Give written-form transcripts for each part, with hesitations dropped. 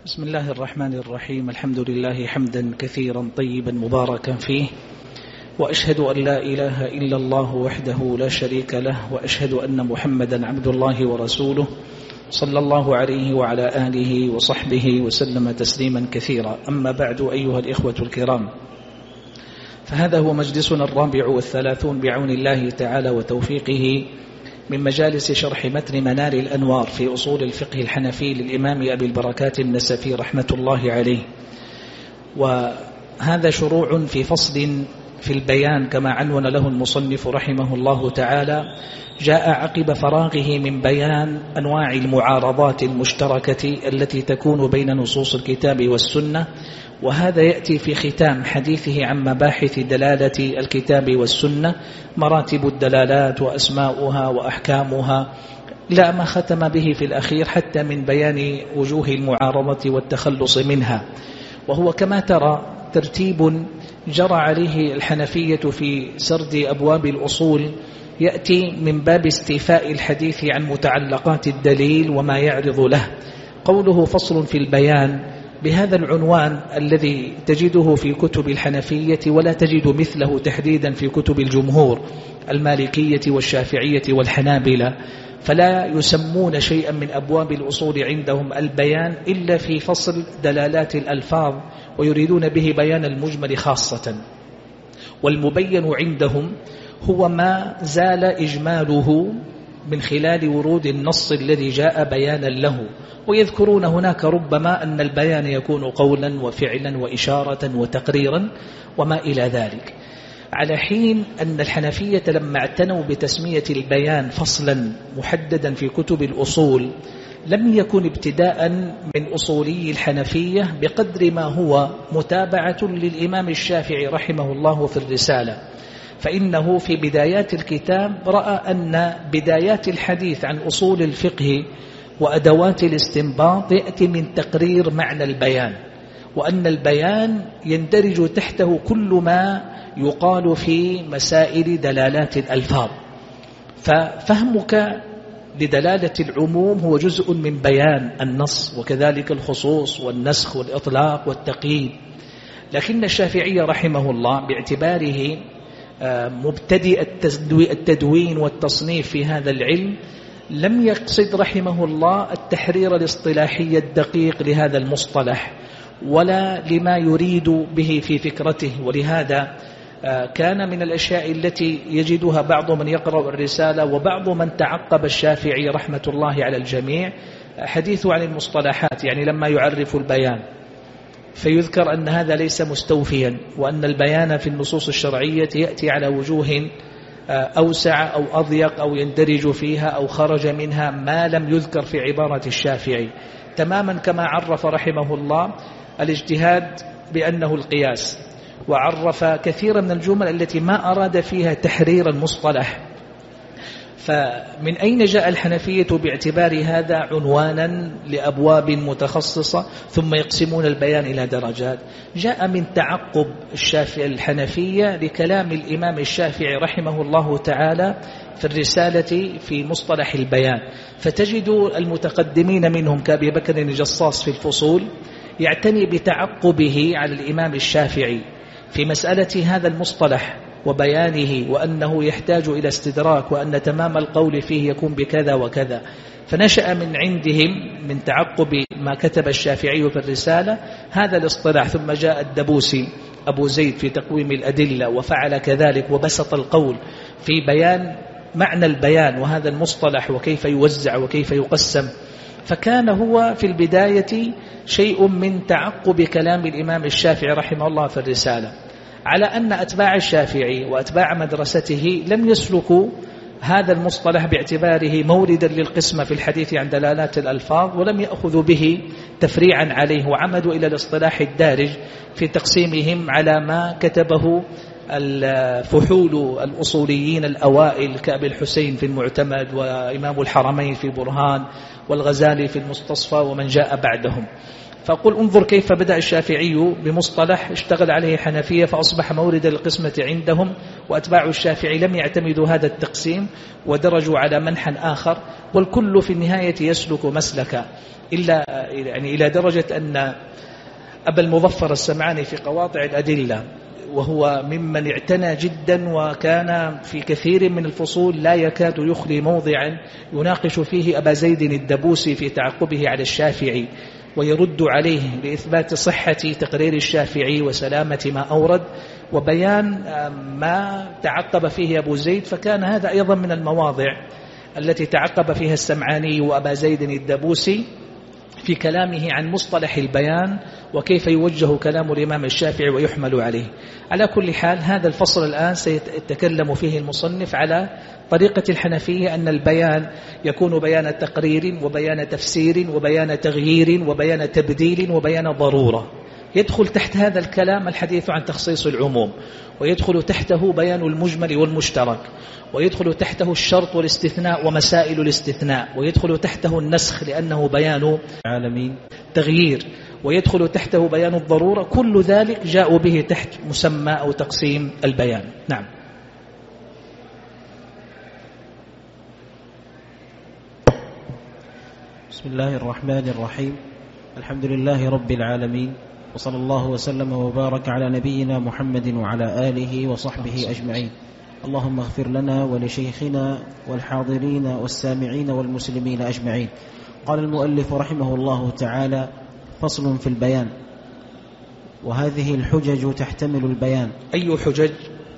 بسم الله الرحمن الرحيم. الحمد لله حمدا كثيرا طيبا مباركا فيه، وأشهد أن لا إله إلا الله وحده لا شريك له، وأشهد أن محمدا عبد الله ورسوله صلى الله عليه وعلى آله وصحبه وسلم تسليما كثيرا. أما بعد، أيها الإخوة الكرام، فهذا هو مجلسنا 34 بعون الله تعالى وتوفيقه من مجالس شرح متن منار الأنوار في أصول الفقه الحنفي للإمام أبي البركات النسفي رحمة الله عليه. وهذا شروع في فصل في البيان كما عنون له المصنف رحمه الله تعالى، جاء عقب فراغه من بيان أنواع المعارضات المشتركة التي تكون بين نصوص الكتاب والسنة، وهذا يأتي في ختام حديثه عن مباحث دلالة الكتاب والسنة، مراتب الدلالات وأسماؤها وأحكامها، لا ما ختم به في الأخير حتى من بيان وجوه المعارضة والتخلص منها. وهو كما ترى ترتيب جرى عليه الحنفية في سرد أبواب الأصول، يأتي من باب استيفاء الحديث عن متعلقات الدليل وما يعرض له. قوله فصل في البيان بهذا العنوان الذي تجده في كتب الحنفية ولا تجد مثله تحديدا في كتب الجمهور المالكية والشافعية والحنابلة، فلا يسمون شيئا من أبواب الأصول عندهم البيان إلا في فصل دلالات الألفاظ، ويريدون به بيان المجمل خاصة. والمبين عندهم هو ما زال إجماله من خلال ورود النص الذي جاء بيانا له، ويذكرون هناك ربما أن البيان يكون قولا وفعلا وإشارة وتقريرا وما إلى ذلك، على حين أن الحنفية لما اعتنوا بتسمية البيان فصلا محددا في كتب الأصول لم يكن ابتداء من أصولي الحنفية بقدر ما هو متابعة للإمام الشافعي رحمه الله في الرسالة، فإنه في بدايات الكتاب رأى أن بدايات الحديث عن أصول الفقه وأدوات الاستنباط يأتي من تقرير معنى البيان، وأن البيان يندرج تحته كل ما يقال في مسائل دلالات الألفاظ، ففهمك لدلالة العموم هو جزء من بيان النص، وكذلك الخصوص والنسخ والإطلاق والتقييد. لكن الشافعي رحمه الله باعتباره مبتدئ التدوين والتصنيف في هذا العلم لم يقصد رحمه الله التحرير الاصطلاحي الدقيق لهذا المصطلح ولا لما يريد به في فكرته، ولهذا كان من الأشياء التي يجدها بعض من يقرأ الرسالة وبعض من تعقب الشافعي رحمة الله على الجميع حديث عن المصطلحات، يعني لما يعرف البيان فيذكر أن هذا ليس مستوفيا، وأن البيان في النصوص الشرعية يأتي على وجوه أوسع أو أضيق أو يندرج فيها أو خرج منها ما لم يذكر في عبارة الشافعي، تماما كما عرف رحمه الله الاجتهاد بأنه القياس، وعرف كثيرا من الجمل التي ما أراد فيها تحرير المصطلح. فمن أين جاء الحنفية باعتبار هذا عنوانا لأبواب متخصصة ثم يقسمون البيان إلى درجات؟ جاء من تعقب الحنفية لكلام الإمام الشافعي رحمه الله تعالى في الرسالة في مصطلح البيان، فتجد المتقدمين منهم كأبي بكر الجصاص في الفصول يعتني بتعقبه على الإمام الشافعي في مسألة هذا المصطلح وبيانه، وأنه يحتاج إلى استدراك، وأن تمام القول فيه يكون بكذا وكذا. فنشأ من عندهم من تعقب ما كتب الشافعي في الرسالة هذا الاصطلاح، ثم جاء الدبوسي أبو زيد في تقويم الأدلة وفعل كذلك وبسط القول في بيان معنى البيان وهذا المصطلح وكيف يوزع وكيف يقسم. فكان هو في البداية شيء من تعقب كلام الإمام الشافعي رحمه الله في الرسالة، على أن أتباع الشافعي وأتباع مدرسته لم يسلكوا هذا المصطلح باعتباره موردا للقسمة في الحديث عن دلالات الألفاظ، ولم يأخذوا به تفريعا عليه، وعمدوا إلى الاصطلاح الدارج في تقسيمهم على ما كتبه الفحول الأصوليين الأوائل كأبي الحسين في المعتمد، وإمام الحرمين في برهان، والغزالي في المستصفى، ومن جاء بعدهم. فأقول انظر كيف بدأ الشافعي بمصطلح اشتغل عليه حنفية فأصبح مورد القسمة عندهم، وأتباع الشافعي لم يعتمدوا هذا التقسيم ودرجوا على منحى آخر، والكل في النهاية يسلك مسلك إلى درجة أن أبا المظفر السمعاني في قواطع الأدلة، وهو ممن اعتنى جدا وكان في كثير من الفصول لا يكاد يخلي موضعا يناقش فيه أبا زيد الدبوسي في تعقبه على الشافعي ويرد عليه لإثبات صحة تقرير الشافعي وسلامة ما أورد وبيان ما تعقب فيه أبو زيد. فكان هذا أيضا من المواضع التي تعقب فيها السمعاني وأبا زيد الدبوسي في كلامه عن مصطلح البيان وكيف يوجه كلام الإمام الشافعي ويحمل عليه. على كل حال هذا الفصل الآن سيتكلم فيه المصنف على طريقة الحنفية، أن البيان يكون بيان تقرير وبيان تفسير وبيان تغيير وبيان تبديل وبيان ضرورة. يدخل تحت هذا الكلام الحديث عن تخصيص العموم، ويدخل تحته بيان المجمل والمشترك، ويدخل تحته الشرط والاستثناء ومسائل الاستثناء، ويدخل تحته النسخ لأنه بيان العالمين تغيير، ويدخل تحته بيان الضرورة. كل ذلك جاءوا به تحت مسمى أو تقسيم البيان. نعم. بسم الله الرحمن الرحيم. الحمد لله رب العالمين، وصلى الله وسلم وبارك على نبينا محمد وعلى آله وصحبه أجمعين. اللهم اغفر لنا ولشيخنا والحاضرين والسامعين والمسلمين أجمعين. قال المؤلف رحمه الله تعالى: فصل في البيان. وهذه الحجج تحتمل البيان. أي حجج؟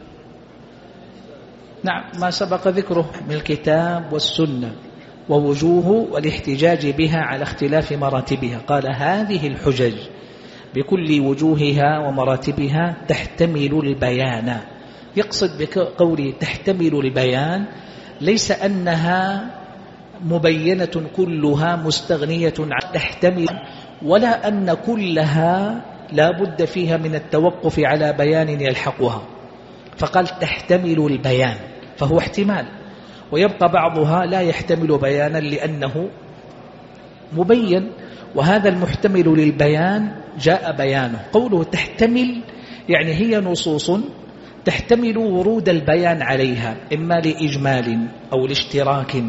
نعم، ما سبق ذكره من الكتاب والسنة ووجوه والاحتجاج بها على اختلاف مراتبها. قال هذه الحجج بكل وجوهها ومراتبها تحتمل البيان. يقصد بقوله تحتمل البيان ليس أنها مبينة كلها مستغنية عن تحتمل، ولا أن كلها لا بد فيها من التوقف على بيان يلحقها، فقال تحتمل البيان، فهو احتمال، ويبقى بعضها لا يحتمل بيانا لأنه مبين، وهذا المحتمل للبيان جاء بيانه. قوله تحتمل يعني هي نصوص تحتمل ورود البيان عليها، إما لإجمال أو لاشتراك،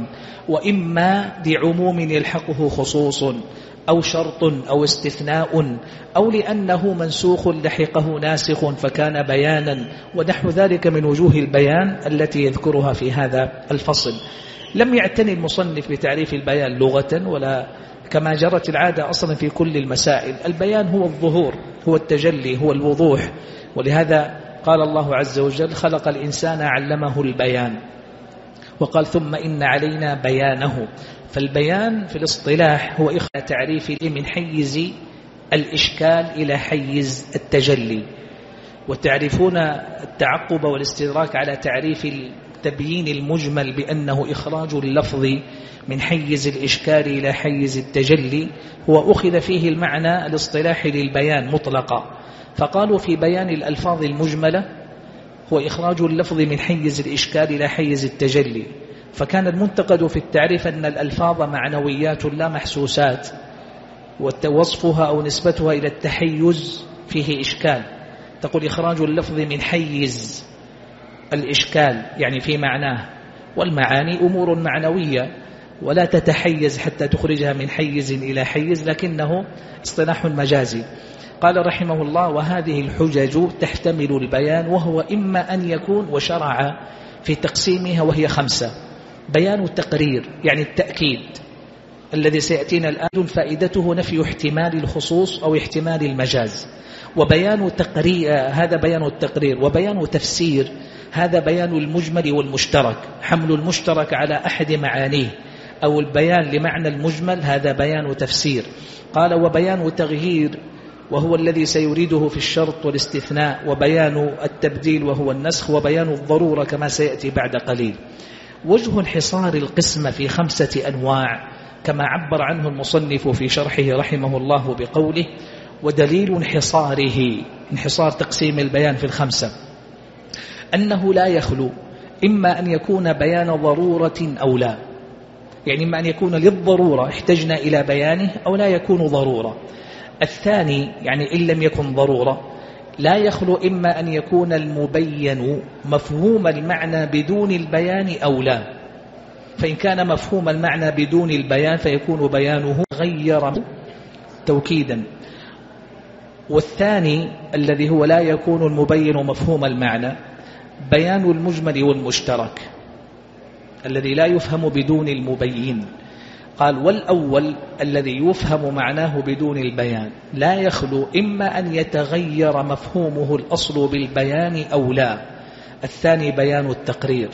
وإما لعموم يلحقه خصوص أو شرط أو استثناء، أو لأنه منسوخ لحقه ناسخ فكان بيانا، ونحو ذلك من وجوه البيان التي يذكرها في هذا الفصل. لم يعتني المصنف بتعريف البيان لغة، ولا كما جرت العادة أصلا في كل المسائل. البيان هو الظهور، هو التجلي، هو الوضوح، ولهذا قال الله عز وجل خلق الإنسان علمه البيان، وقال ثم إن علينا بيانه. فالبيان في الاصطلاح هو إخراج تعريف من حيز الإشكال إلى حيز التجلي، وتعرفون التعقب والاستدراك على تعريف التبيين المجمل بأنه إخراج اللفظ من حيز الإشكال إلى حيز التجلي، هو أخذ فيه المعنى الاصطلاحي للبيان مطلقا. فقالوا في بيان الألفاظ المجملة هو إخراج اللفظ من حيز الإشكال إلى حيز التجلي، فكان المنتقد في التعريف أن الألفاظ معنويات لا محسوسات، ووصفها أو نسبتها إلى التحيز فيه إشكال. تقول إخراج اللفظ من حيز الإشكال يعني في معناه، والمعاني أمور معنوية ولا تتحيز حتى تخرجها من حيز إلى حيز، لكنه اصطلاح مجازي. قال رحمه الله وهذه الحجج تحتمل البيان، وهو إما أن يكون، وشرع في تقسيمها وهي 5: بيان التقرير يعني التأكيد الذي سيأتينا الآن فائدته نفي احتمال الخصوص أو احتمال المجاز، وبيان تقرير هذا بيان التقرير، وبيان تفسير هذا بيان المجمل والمشترك، حمل المشترك على أحد معانيه، أو البيان لمعنى المجمل هذا بيان تفسير. قال وبيان تغيير وهو الذي سيريده في الشرط والاستثناء، وبيان التبديل وهو النسخ، وبيان الضرورة كما سيأتي بعد قليل. وجه انحصار القسم في 5 أنواع كما عبر عنه المصنف في شرحه رحمه الله بقوله ودليل انحصاره، انحصار تقسيم البيان في 5 أنه لا يخلو إما أن يكون بيان ضرورة أو لا، يعني إما أن يكون للضرورة احتجنا إلى بيانه، أو لا يكون ضرورة. الثاني يعني إن لم يكن ضرورة لا يخلو إما أن يكون المبين مفهوم المعنى بدون البيان أو لا، فإن كان مفهوم المعنى بدون البيان فيكون بيانه غير توكيدا. والثاني الذي هو لا يكون المبين مفهوم المعنى بيان المجمل والمشترك الذي لا يفهم بدون المبين. قال والأول الذي يفهم معناه بدون البيان لا يخلو إما أن يتغير مفهومه الأصل بالبيان أو لا. الثاني بيان التقرير.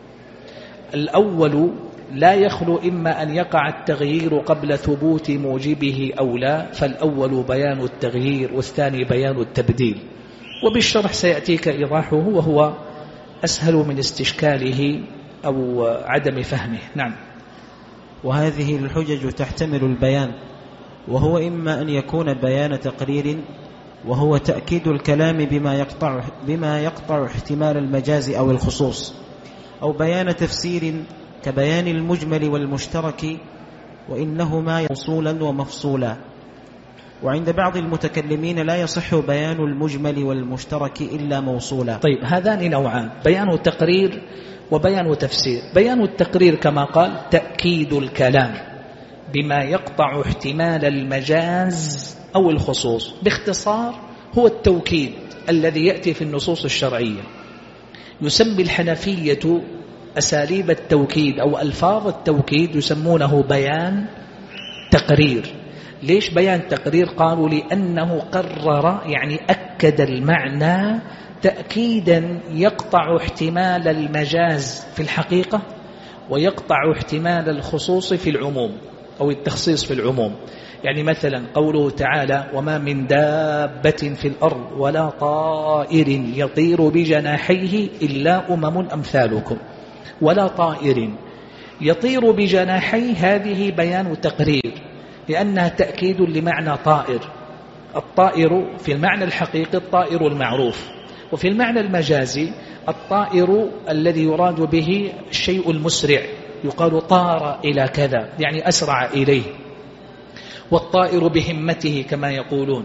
الأول لا يخلو إما أن يقع التغيير قبل ثبوت موجبه أو لا، فالأول بيان التغيير والثاني بيان التبديل. وبالشرح سيأتيك إيضاحه وهو أسهل من استشكاله أو عدم فهمه. نعم. وهذه الحجج تحتمل البيان، وهو إما أن يكون بيان تقرير وهو تأكيد الكلام بما يقطع احتمال المجاز أو الخصوص، أو بيان تفسير كبيان المجمل والمشترك، وإنهما موصولا ومفصولا. وعند بعض المتكلمين لا يصح بيان المجمل والمشترك إلا موصولا. طيب هذان نوعان، بيان تقرير وبيان تفسير. بيان التقرير كما قال تأكيد الكلام بما يقطع احتمال المجاز أو الخصوص. باختصار هو التوكيد الذي يأتي في النصوص الشرعية. يسمي الحنفية أساليب التوكيد أو ألفاظ التوكيد يسمونه بيان تقرير. ليش بيان تقرير؟ قالوا لأنه قرر يعني أكد المعنى تأكيدا يقطع احتمال المجاز في الحقيقة ويقطع احتمال الخصوص في العموم أو التخصيص في العموم. يعني مثلا قوله تعالى وما من دابة في الأرض ولا طائر يطير بجناحيه إلا أمثالكم. ولا طائر يطير بجناحيه هذه بيان تقرير لأنها تأكيد لمعنى طائر. الطائر في المعنى الحقيقي الطائر المعروف، وفي المعنى المجازي الطائر الذي يراد به الشيء المسرع، يقال طار إلى كذا يعني أسرع إليه، والطائر بهمته كما يقولون.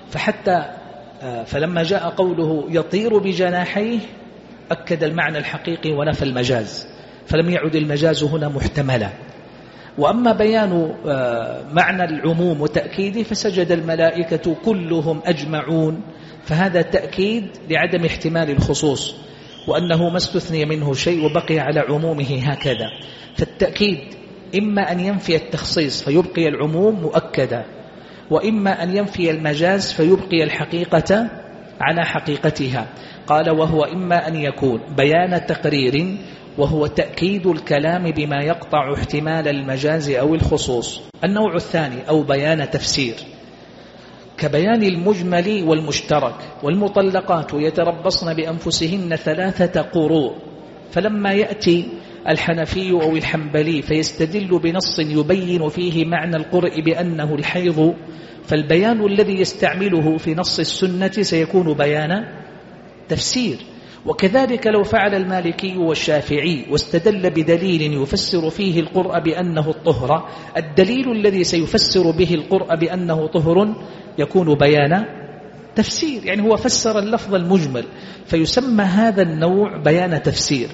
فلما جاء قوله يطير بجناحيه أكد المعنى الحقيقي ونفى المجاز، فلم يعد المجاز هنا محتملا. وأما بيان معنى العموم وتأكيده فسجد الملائكة كلهم أجمعون، فهذا تأكيد لعدم احتمال الخصوص وأنه ما استثني منه شيء وبقي على عمومه هكذا. فالتأكيد إما أن ينفي التخصيص فيبقي العموم مؤكدا، وإما أن ينفي المجاز فيبقي الحقيقة على حقيقتها. قال وهو إما أن يكون بيان تقرير وهو تأكيد الكلام بما يقطع احتمال المجاز أو الخصوص. النوع الثاني أو بيان تفسير كبيان المجمل والمشترك. والمطلقات يتربصن بأنفسهن 3 قروء. فلما يأتي الحنفي أو الحنبلي فيستدل بنص يبين فيه معنى القرء بأنه الحيض، فالبيان الذي يستعمله في نص السنة سيكون بيان تفسير. وكذلك لو فعل المالكي والشافعي واستدل بدليل يفسر فيه القرء بأنه الطهر، الدليل الذي سيفسر به القرء بأنه طهر يكون بيان تفسير، يعني هو فسر اللفظ المجمل، فيسمى هذا النوع بيان تفسير.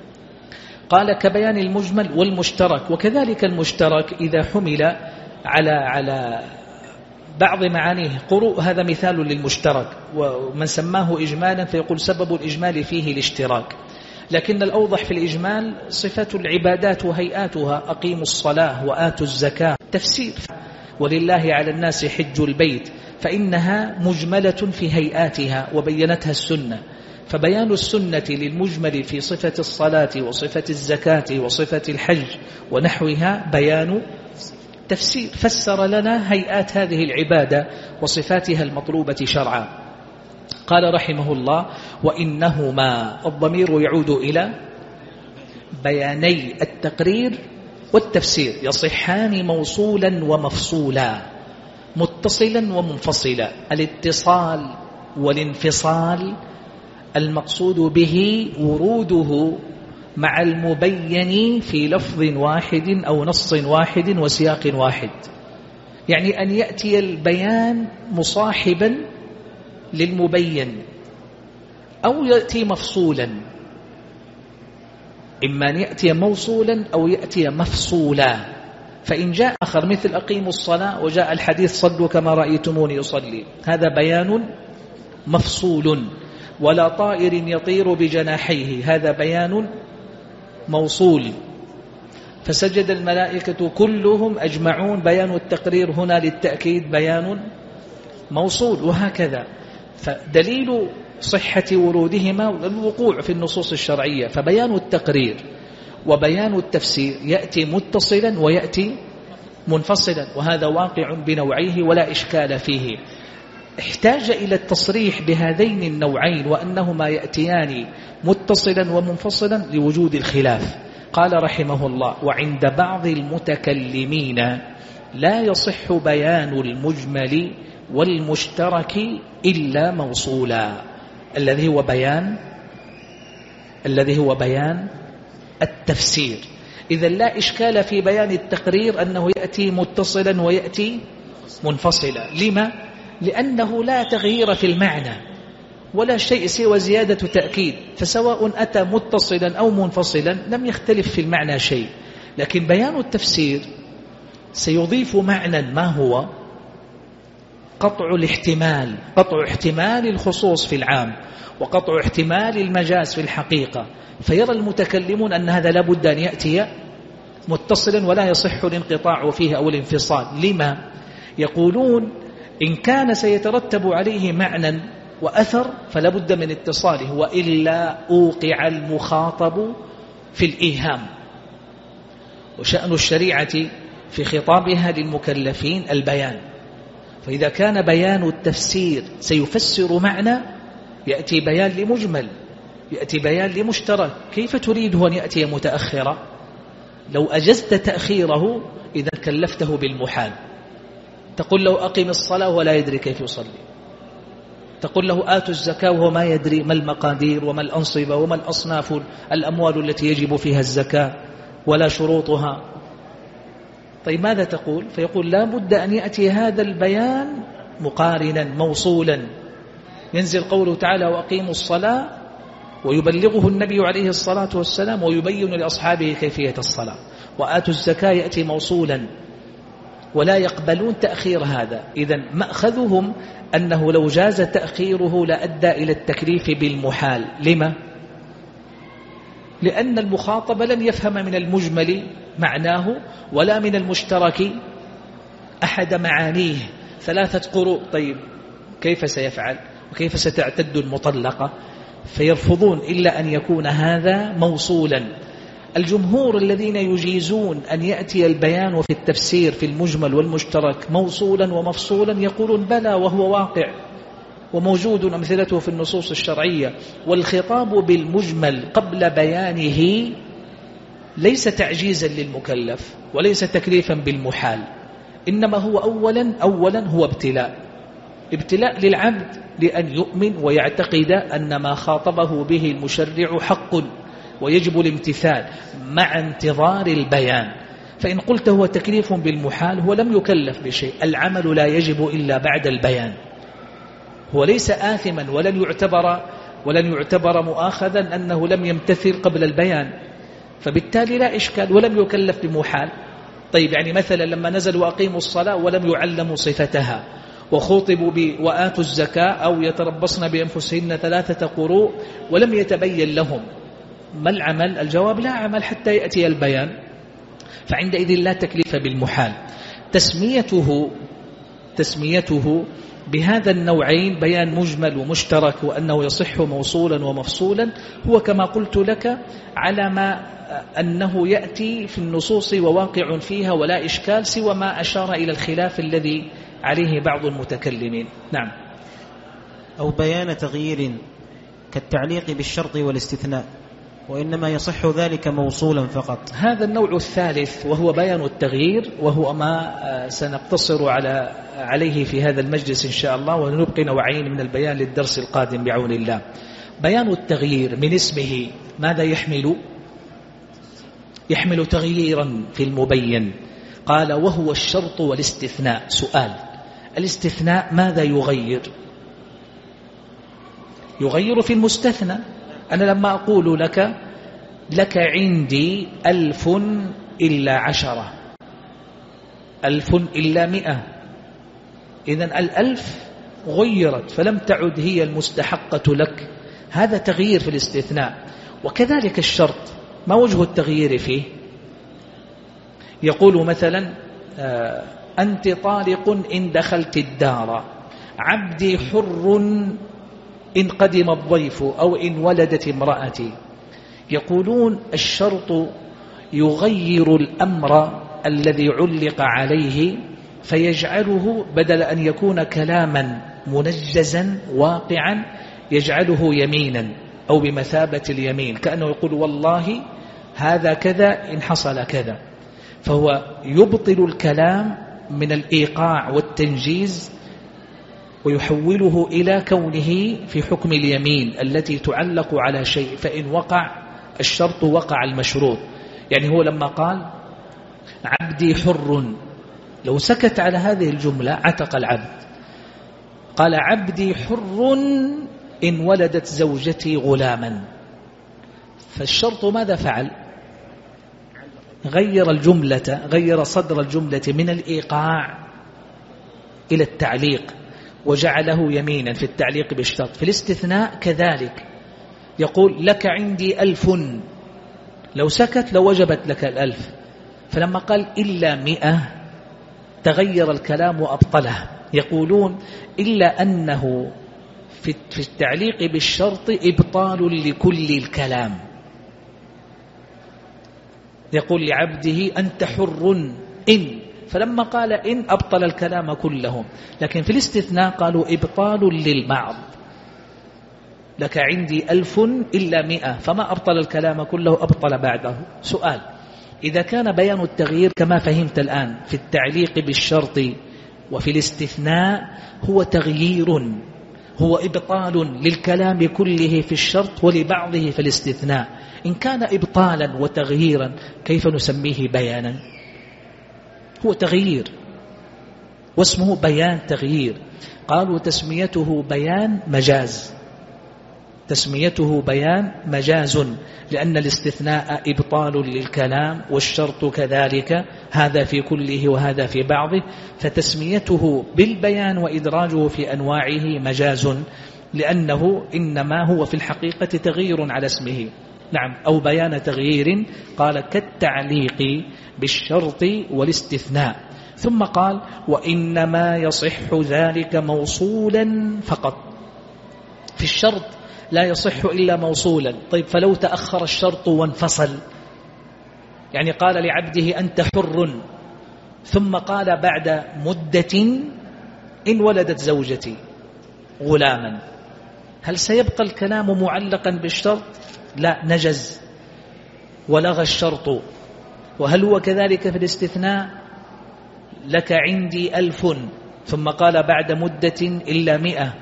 قال كبيان المجمل والمشترك. وكذلك المشترك إذا حمل على بعض معانيه قروء هذا مثال للمشترك، ومن سماه إجمالا فيقول سبب الإجمال فيه الاشتراك. لكن الأوضح في الإجمال صفة العبادات وهيئاتها، أقيموا الصلاة وآتوا الزكاة، تفسير. ولله على الناس حج البيت، فإنها مجملة في هيئاتها وبينتها السنة. فبيان السنة للمجمل في صفة الصلاة وصفة الزكاة وصفة الحج ونحوها بيان تفسير، فسر لنا هيئات هذه العبادة وصفاتها المطلوبة شرعا. قال رحمه الله وإنهما، الضمير يعود إلى بياني التقرير والتفسير، يصحان موصولا ومفصولا، متصلا ومنفصلا. الاتصال والانفصال المقصود به وروده مع المبين في لفظ واحد أو نص واحد وسياق واحد. يعني أن يأتي البيان مصاحبا للمبين أو يأتي مفصولا، إما أن يأتي موصولا أو يأتي مفصولا. فإن جاء آخر مثل أقيموا الصلاة وجاء الحديث صلوا كما رأيتموني يصلي، هذا بيان مفصول. ولا طائر يطير بجناحيه، هذا بيان موصول. فسجد الملائكة كلهم أجمعون، بيان التقرير هنا للتأكيد بيان موصول، وهكذا. فدليل صحة ورودهما الوقوع في النصوص الشرعية. فبيان التقرير وبيان التفسير يأتي متصلا ويأتي منفصلا، وهذا واقع بنوعيه ولا إشكال فيه. احتاج إلى التصريح بهذين النوعين وأنهما يأتيان متصلا ومنفصلا لوجود الخلاف. قال رحمه الله: وعند بعض المتكلمين لا يصح بيان المجمل والمشترك إلا موصولا، الذي هو بيان التفسير. إذا لا إشكال في بيان التقرير أنه يأتي متصلا ويأتي منفصلا. لما؟ لأنه لا تغيير في المعنى ولا شيء سوى زيادة تأكيد، فسواء أتى متصلا أو منفصلا لم يختلف في المعنى شيء. لكن بيان التفسير سيضيف معنى، ما هو؟ قطع الاحتمال، قطع احتمال الخصوص في العام وقطع احتمال المجاز في الحقيقة. فيرى المتكلمون أن هذا لابد أن يأتي متصلا ولا يصح الانقطاع فيه أو الانفصال. لما؟ يقولون إن كان سيترتب عليه معنى وأثر فلابد من اتصاله، وإلا أوقع المخاطب في الإيهام. وشأن الشريعة في خطابها للمكلفين البيان، فإذا كان بيان التفسير سيفسر معنى يأتي بيان لمجمل، يأتي بيان لمشترك، كيف تريده أن يأتي متأخرا؟ لو أجزت تأخيره إذا كلفته بالمحال. تقول له أقم الصلاة ولا يدري كيف يصلي، تقول له آتوا الزكاة وهو ما يدري ما المقادير وما الأنصبة وما الأصناف الأموال التي يجب فيها الزكاة ولا شروطها. طيب ماذا تقول؟ فيقول لا بد أن يأتي هذا البيان مقارنا موصولا. ينزل قوله تعالى وأقيموا الصلاة ويبلغه النبي عليه الصلاة والسلام ويبين لأصحابه كيفية الصلاة. وآتوا الزكاة يأتي موصولا ولا يقبلون تأخير هذا. إذن مأخذهم أنه لو جاز تأخيره لأدى إلى التكليف بالمحال. لما؟ لأن المخاطب لن يفهم من المجمل معناه ولا من المشترك أحد معانيه. 3 قروء، طيب كيف سيفعل وكيف ستعتد المطلقة؟ فيرفضون إلا أن يكون هذا موصولا. الجمهور الذين يجيزون أن يأتي البيان في التفسير في المجمل والمشترك موصولا ومفصولا يقولون بلى، وهو واقع وموجود أمثلته في النصوص الشرعية. والخطاب بالمجمل قبل بيانه ليس تعجيزا للمكلف وليس تكليفا بالمحال، إنما هو أولا هو ابتلاء للعبد لأن يؤمن ويعتقد أن ما خاطبه به المشرع حق ويجب الامتثال مع انتظار البيان. فإن قلت هو تكليف بالمحال هو لم يكلف بشيء، العمل لا يجب إلا بعد البيان، هو ليس آثما ولن يعتبر مؤاخذا أنه لم يمتثل قبل البيان، فبالتالي لا إشكال ولم يكلف بمحال. طيب يعني مثلا لما نزلوا أقيموا الصلاة ولم يعلموا صفتها وخوطبوا وآتوا الزكاة أو يتربصن بأنفسهن 3 قروء ولم يتبين لهم ما العمل؟ الجواب لا عمل حتى يأتي البيان، فعندئذ لا تكليف بالمحال. تسميته بهذا النوعين بيان مجمل ومشترك وأنه يصح موصولا ومفصولا هو كما قلت لك على ما أنه يأتي في النصوص وواقع فيها ولا إشكال، سوى ما أشار إلى الخلاف الذي عليه بعض المتكلمين. نعم. أو بيان تغيير كالتعليق بالشرط والاستثناء، وإنما يصح ذلك موصولا فقط. هذا النوع الثالث وهو بيان التغيير، وهو ما سنقتصر عليه في هذا المجلس إن شاء الله، ونبقي نوعين من البيان للدرس القادم بعون الله. بيان التغيير من اسمه ماذا يحمل؟ يحمل تغييرا في المبين، قال وهو الشرط والاستثناء. سؤال: الاستثناء ماذا يغير؟ يغير في المستثنى. أنا لما أقول لك عندي 1000 إلا 10، 1000 إلا 100، إذن 1000 غيرت فلم تعد هي المستحقة لك. هذا تغيير في الاستثناء. وكذلك الشرط، ما وجه التغيير فيه؟ يقول مثلا أنت طالق إن دخلت الدار، عبدي حر إن قدم الضيف أو إن ولدت امرأتي. يقولون الشرط يغير الأمر الذي علق عليه فيجعله بدل أن يكون كلاما منجزا واقعا يجعله يمينا أو بمثابة اليمين، كأنه يقول والله هذا كذا إن حصل كذا. فهو يبطل الكلام من الإيقاع والتنجيز ويحوله إلى كونه في حكم اليمين التي تعلق على شيء، فإن وقع الشرط وقع المشروط. يعني هو لما قال عبدي حر، لو سكت على هذه الجملة عتق العبد. قال عبدي حر إن ولدت زوجتي غلاما، فالشرط ماذا فعل؟ غير الجملة، غير صدر الجملة من الإيقاع إلى التعليق وجعله يمينا في التعليق بالشرط. في الاستثناء كذلك، يقول لك عندي 1000، لو سكت لو وجبت لك 1000، فلما قال إلا 100 تغير الكلام وأبطله. يقولون إلا أنه في التعليق بالشرط إبطال لكل الكلام. يقول لعبده أنت حر إن، فلما قال إن أبطل الكلام كله. لكن في الاستثناء قالوا إبطال للبعض، لك عندي 1000 إلا 100، فما أبطل الكلام كله، أبطل بعده. سؤال: إذا كان بيان التغيير كما فهمت الآن في التعليق بالشرط وفي الاستثناء هو تغيير، هو إبطال للكلام كله في الشرط ولبعضه في الاستثناء، إن كان إبطالا وتغييرا كيف نسميه بيانا؟ هو تغيير واسمه بيان تغيير. قالوا تسميته بيان مجاز، تسميته بيان مجاز، لأن الاستثناء إبطال للكلام والشرط كذلك، هذا في كله وهذا في بعضه، فتسميته بالبيان وإدراجه في أنواعه مجاز، لأنه إنما هو في الحقيقة تغيير على اسمه. نعم، أو بيان تغيير. قال كالتعليق بالشرط والاستثناء. ثم قال وإنما يصح ذلك موصولا فقط. في الشرط لا يصح إلا موصولا. طيب فلو تأخر الشرط وانفصل، يعني قال لعبده أنت حر، ثم قال بعد مدة إن ولدت زوجتي غلاما، هل سيبقى الكلام معلقا بالشرط؟ لا، نجز ولغى الشرط. وهل هو كذلك في الاستثناء؟ لك عندي 1000 ثم قال بعد مدة إلا 100.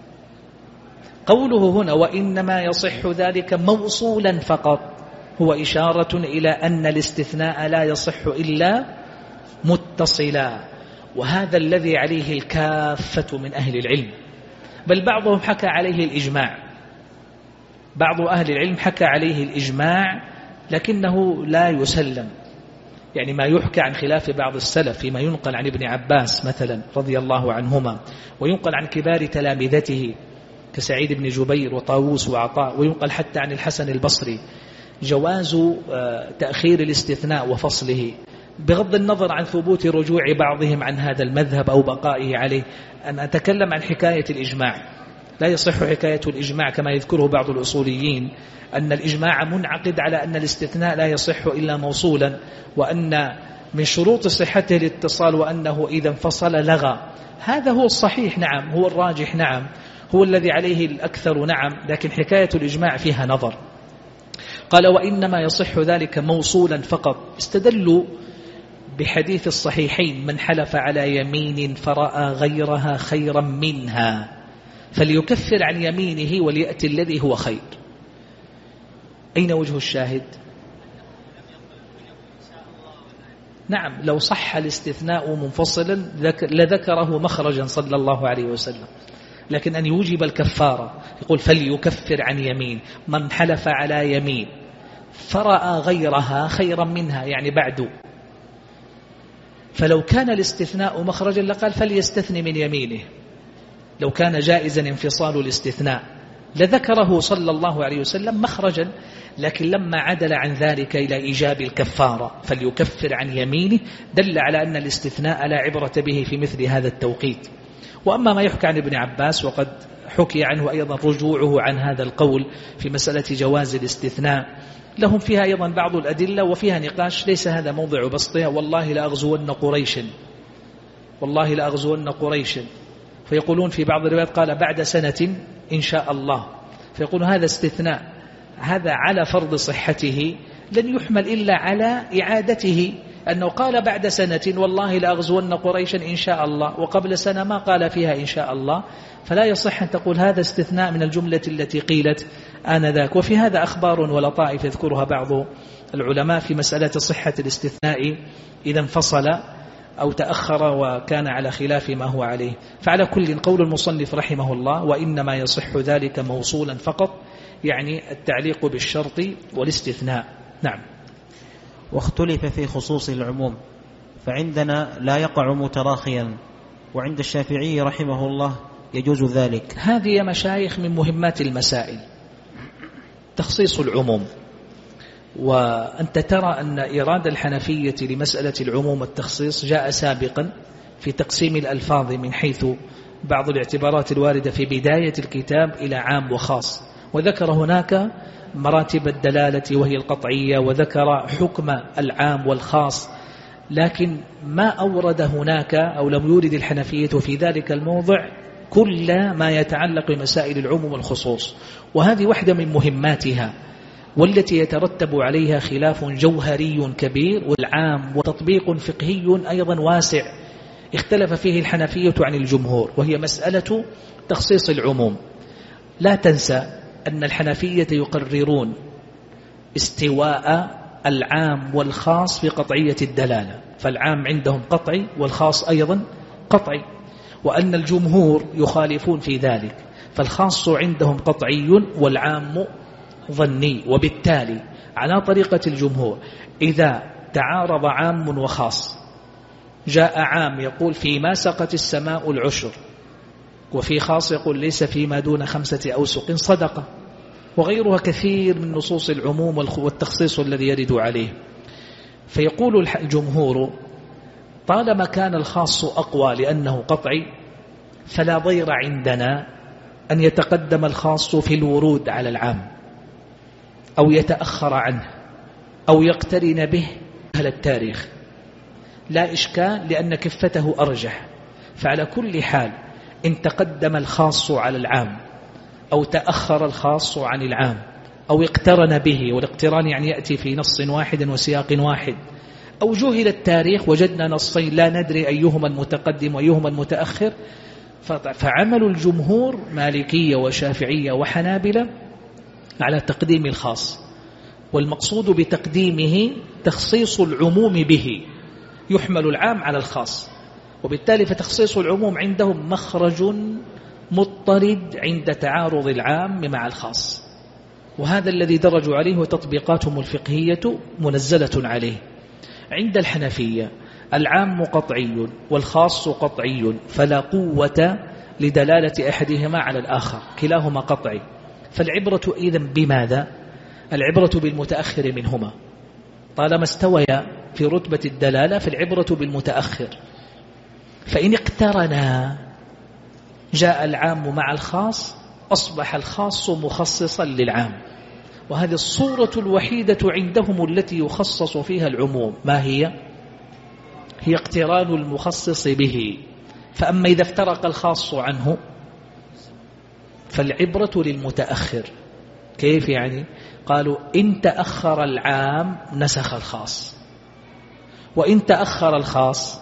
قوله هنا وإنما يصح ذلك موصولا فقط هو إشارة إلى أن الاستثناء لا يصح إلا متصلا، وهذا الذي عليه الكافة من أهل العلم، بل بعضهم حكى عليه الإجماع، بعض أهل العلم حكى عليه الإجماع، لكنه لا يسلم. يعني ما يحكى عن خلاف بعض السلف فيما ينقل عن ابن عباس مثلا رضي الله عنهما، وينقل عن كبار تلامذته كسعيد بن جبير وطاووس وعطاء، وينقل حتى عن الحسن البصري جواز تأخير الاستثناء وفصله، بغض النظر عن ثبوت رجوع بعضهم عن هذا المذهب أو بقائه عليه. أن أتكلم عن حكاية الإجماع، لا يصح حكاية الإجماع كما يذكره بعض الأصوليين أن الإجماع منعقد على أن الاستثناء لا يصح إلا موصولا، وأن من شروط صحته الاتصال، وأنه إذا انفصل لغى. هذا هو الصحيح، نعم، هو الراجح، نعم، هو الذي عليه الأكثر، نعم، لكن حكاية الإجماع فيها نظر. قال وإنما يصح ذلك موصولا فقط. استدلوا بحديث الصحيحين من حلف على يمين فرأى غيرها خيرا منها فليكفر عن يمينه وليأتي الذي هو خير. أين وجه الشاهد؟ نعم لو صح الاستثناء منفصلا لذكره مخرجا صلى الله عليه وسلم، لكن أن يوجب الكفارة يقول فليكفر عن يمين، من حلف على يمين فرأى غيرها خيرا منها يعني بعد، فلو كان الاستثناء مخرجا لقال فليستثني من يمينه، لو كان جائزا انفصال الاستثناء لذكره صلى الله عليه وسلم مخرجا، لكن لما عدل عن ذلك إلى إيجاب الكفارة فليكفر عن يمينه دل على أن الاستثناء لا عبرة به في مثل هذا التوقيت. وأما ما يحكى عن ابن عباس وقد حكي عنه أيضا رجوعه عن هذا القول في مسألة جواز الاستثناء، لهم فيها أيضا بعض الأدلة وفيها نقاش ليس هذا موضع بسطها. والله لأغزون قريشا، والله لأغزون قريشا، فيقولون في بعض الروايات قال بعد سنة إن شاء الله، فيقول هذا استثناء، هذا على فرض صحته لن يحمل إلا على إعادته، أنه قال بعد سنة والله لأغزون قريشا إن شاء الله، وقبل سنة ما قال فيها إن شاء الله، فلا يصح أن تقول هذا استثناء من الجملة التي قيلت آنذاك. وفي هذا أخبار ولطائف يذكرها بعض العلماء في مسألة صحة الاستثناء إذا انفصل أو تأخر وكان على خلاف ما هو عليه. فعلى كل قول المصنف رحمه الله وإنما يصح ذلك موصولا فقط، يعني التعليق بالشرط والاستثناء. نعم. واختلف في خصوص العموم، فعندنا لا يقع متراخيا، وعند الشافعي رحمه الله يجوز ذلك. هذه يا مشايخ من مهمات المسائل تخصيص العموم. وأنت ترى أن إرادة الحنفية لمسألة العموم والتخصيص جاء سابقا في تقسيم الألفاظ من حيث بعض الاعتبارات الواردة في بداية الكتاب إلى عام وخاص، وذكر هناك مراتب الدلالة وهي القطعية، وذكر حكم العام والخاص، لكن ما أورد هناك أو لم يورد الحنفية في ذلك الموضع كل ما يتعلق بمسائل العموم والخصوص، وهذه واحدة من مهماتها والتي يترتب عليها خلاف جوهري كبير، والعام وتطبيق فقهي أيضا واسع اختلف فيه الحنفية عن الجمهور، وهي مسألة تخصيص العموم. لا تنسى أن الحنفية يقررون استواء العام والخاص في قطعية الدلالة، فالعام عندهم قطعي والخاص أيضا قطعي، وأن الجمهور يخالفون في ذلك، فالخاص عندهم قطعي والعام ظني. وبالتالي على طريقة الجمهور إذا تعارض عام وخاص، جاء عام يقول فيما سقت السماء العشر، وفي خاص يقول ليس فيما دون 5 أوسق صدقة، وغيرها كثير من نصوص العموم والتخصيص الذي يرد عليه، فيقول الجمهور طالما كان الخاص أقوى لأنه قطعي فلا ضير عندنا أن يتقدم الخاص في الورود على العام أو يتأخر عنه أو يقترن به على التاريخ، لا إشكال لأن كفته أرجح. فعلى كل حال إن تقدم الخاص على العام أو تأخر الخاص عن العام أو اقترن به، والاقتران يعني يأتي في نص واحد وسياق واحد، أو جهل التاريخ وجدنا نصين لا ندري أيهما المتقدم وأيهما المتأخر، فعمل الجمهور مالكية وشافعية وحنابلة على تقديم الخاص، والمقصود بتقديمه تخصيص العموم به، يحمل العام على الخاص، وبالتالي فتخصيص العموم عندهم مخرج مضطرد عند تعارض العام مع الخاص، وهذا الذي درجوا عليه وتطبيقاتهم الفقهية منزلة عليه. عند الحنفية العام قطعي والخاص قطعي، فلا قوة لدلالة أحدهما على الآخر، كلاهما قطعي، فالعبرة إذن بماذا؟ العبرة بالمتأخر منهما، طالما استويا في رتبة الدلالة فالعبرة بالمتأخر، فإن اقترنا جاء العام مع الخاص أصبح الخاص مخصصا للعام، وهذه الصورة الوحيدة عندهم التي يخصص فيها العموم. ما هي؟ هي اقتران المخصص به، فأما إذا افترق الخاص عنه فالعبرة للمتأخر. كيف يعني؟ قالوا إن تأخر العام نسخ الخاص، وإن تأخر الخاص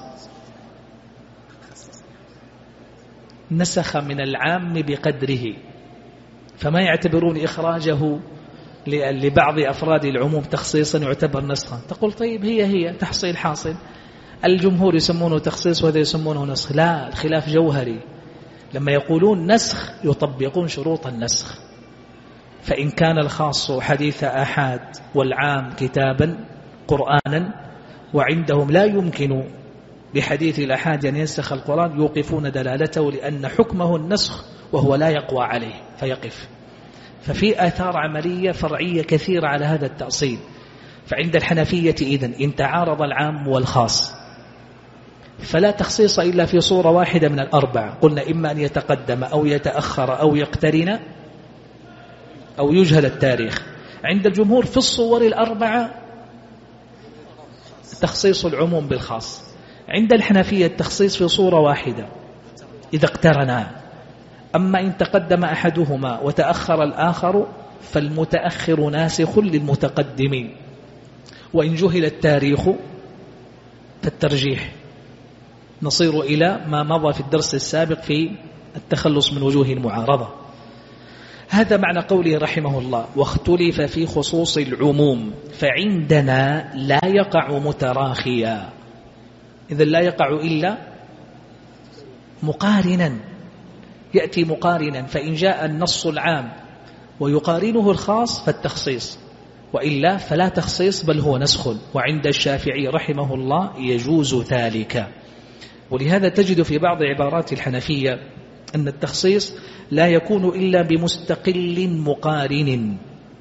نسخ من العام بقدره، فما يعتبرون إخراجه لبعض أفراد العموم تخصيصا يعتبر نسخا. تقول طيب هي تحصيل حاصل، الجمهور يسمونه تخصيص وهذا يسمونه نسخ. لا، الخلاف جوهري. لما يقولون نسخ يطبقون شروط النسخ، فإن كان الخاص حديث آحاد والعام كتابا قرآنا وعندهم لا يمكن بحديث الآحاد أن ينسخ القرآن، يوقفون دلالته لأن حكمه النسخ وهو لا يقوى عليه فيقف. ففي آثار عملية فرعية كثيرة على هذا التأصيل. فعند الحنفية إذن إن تعارض العام والخاص فلا تخصيص إلا في صورة واحدة من الأربعة. قلنا إما أن يتقدم أو يتأخر أو يقترن أو يجهل التاريخ. عند الجمهور في الصور الأربعة تخصيص العموم بالخاص. عند الحنفية التخصيص في صورة واحدة إذا اقترنا. أما إن تقدم أحدهما وتأخر الآخر فالمتأخر ناسخ للمتقدمين، وإن جهل التاريخ فالترجيح. نصير إلى ما مضى في الدرس السابق في التخلص من وجوه المعارضة. هذا معنى قوله رحمه الله واختلف في خصوص العموم فعندنا لا يقع متراخيا. إذن لا يقع إلا مقارنا، يأتي مقارنا. فإن جاء النص العام ويقارنه الخاص فالتخصيص، وإلا فلا تخصيص بل هو نسخ. وعند الشافعي رحمه الله يجوز ذلك. ولهذا تجد في بعض عبارات الحنفية أن التخصيص لا يكون إلا بمستقل مقارن.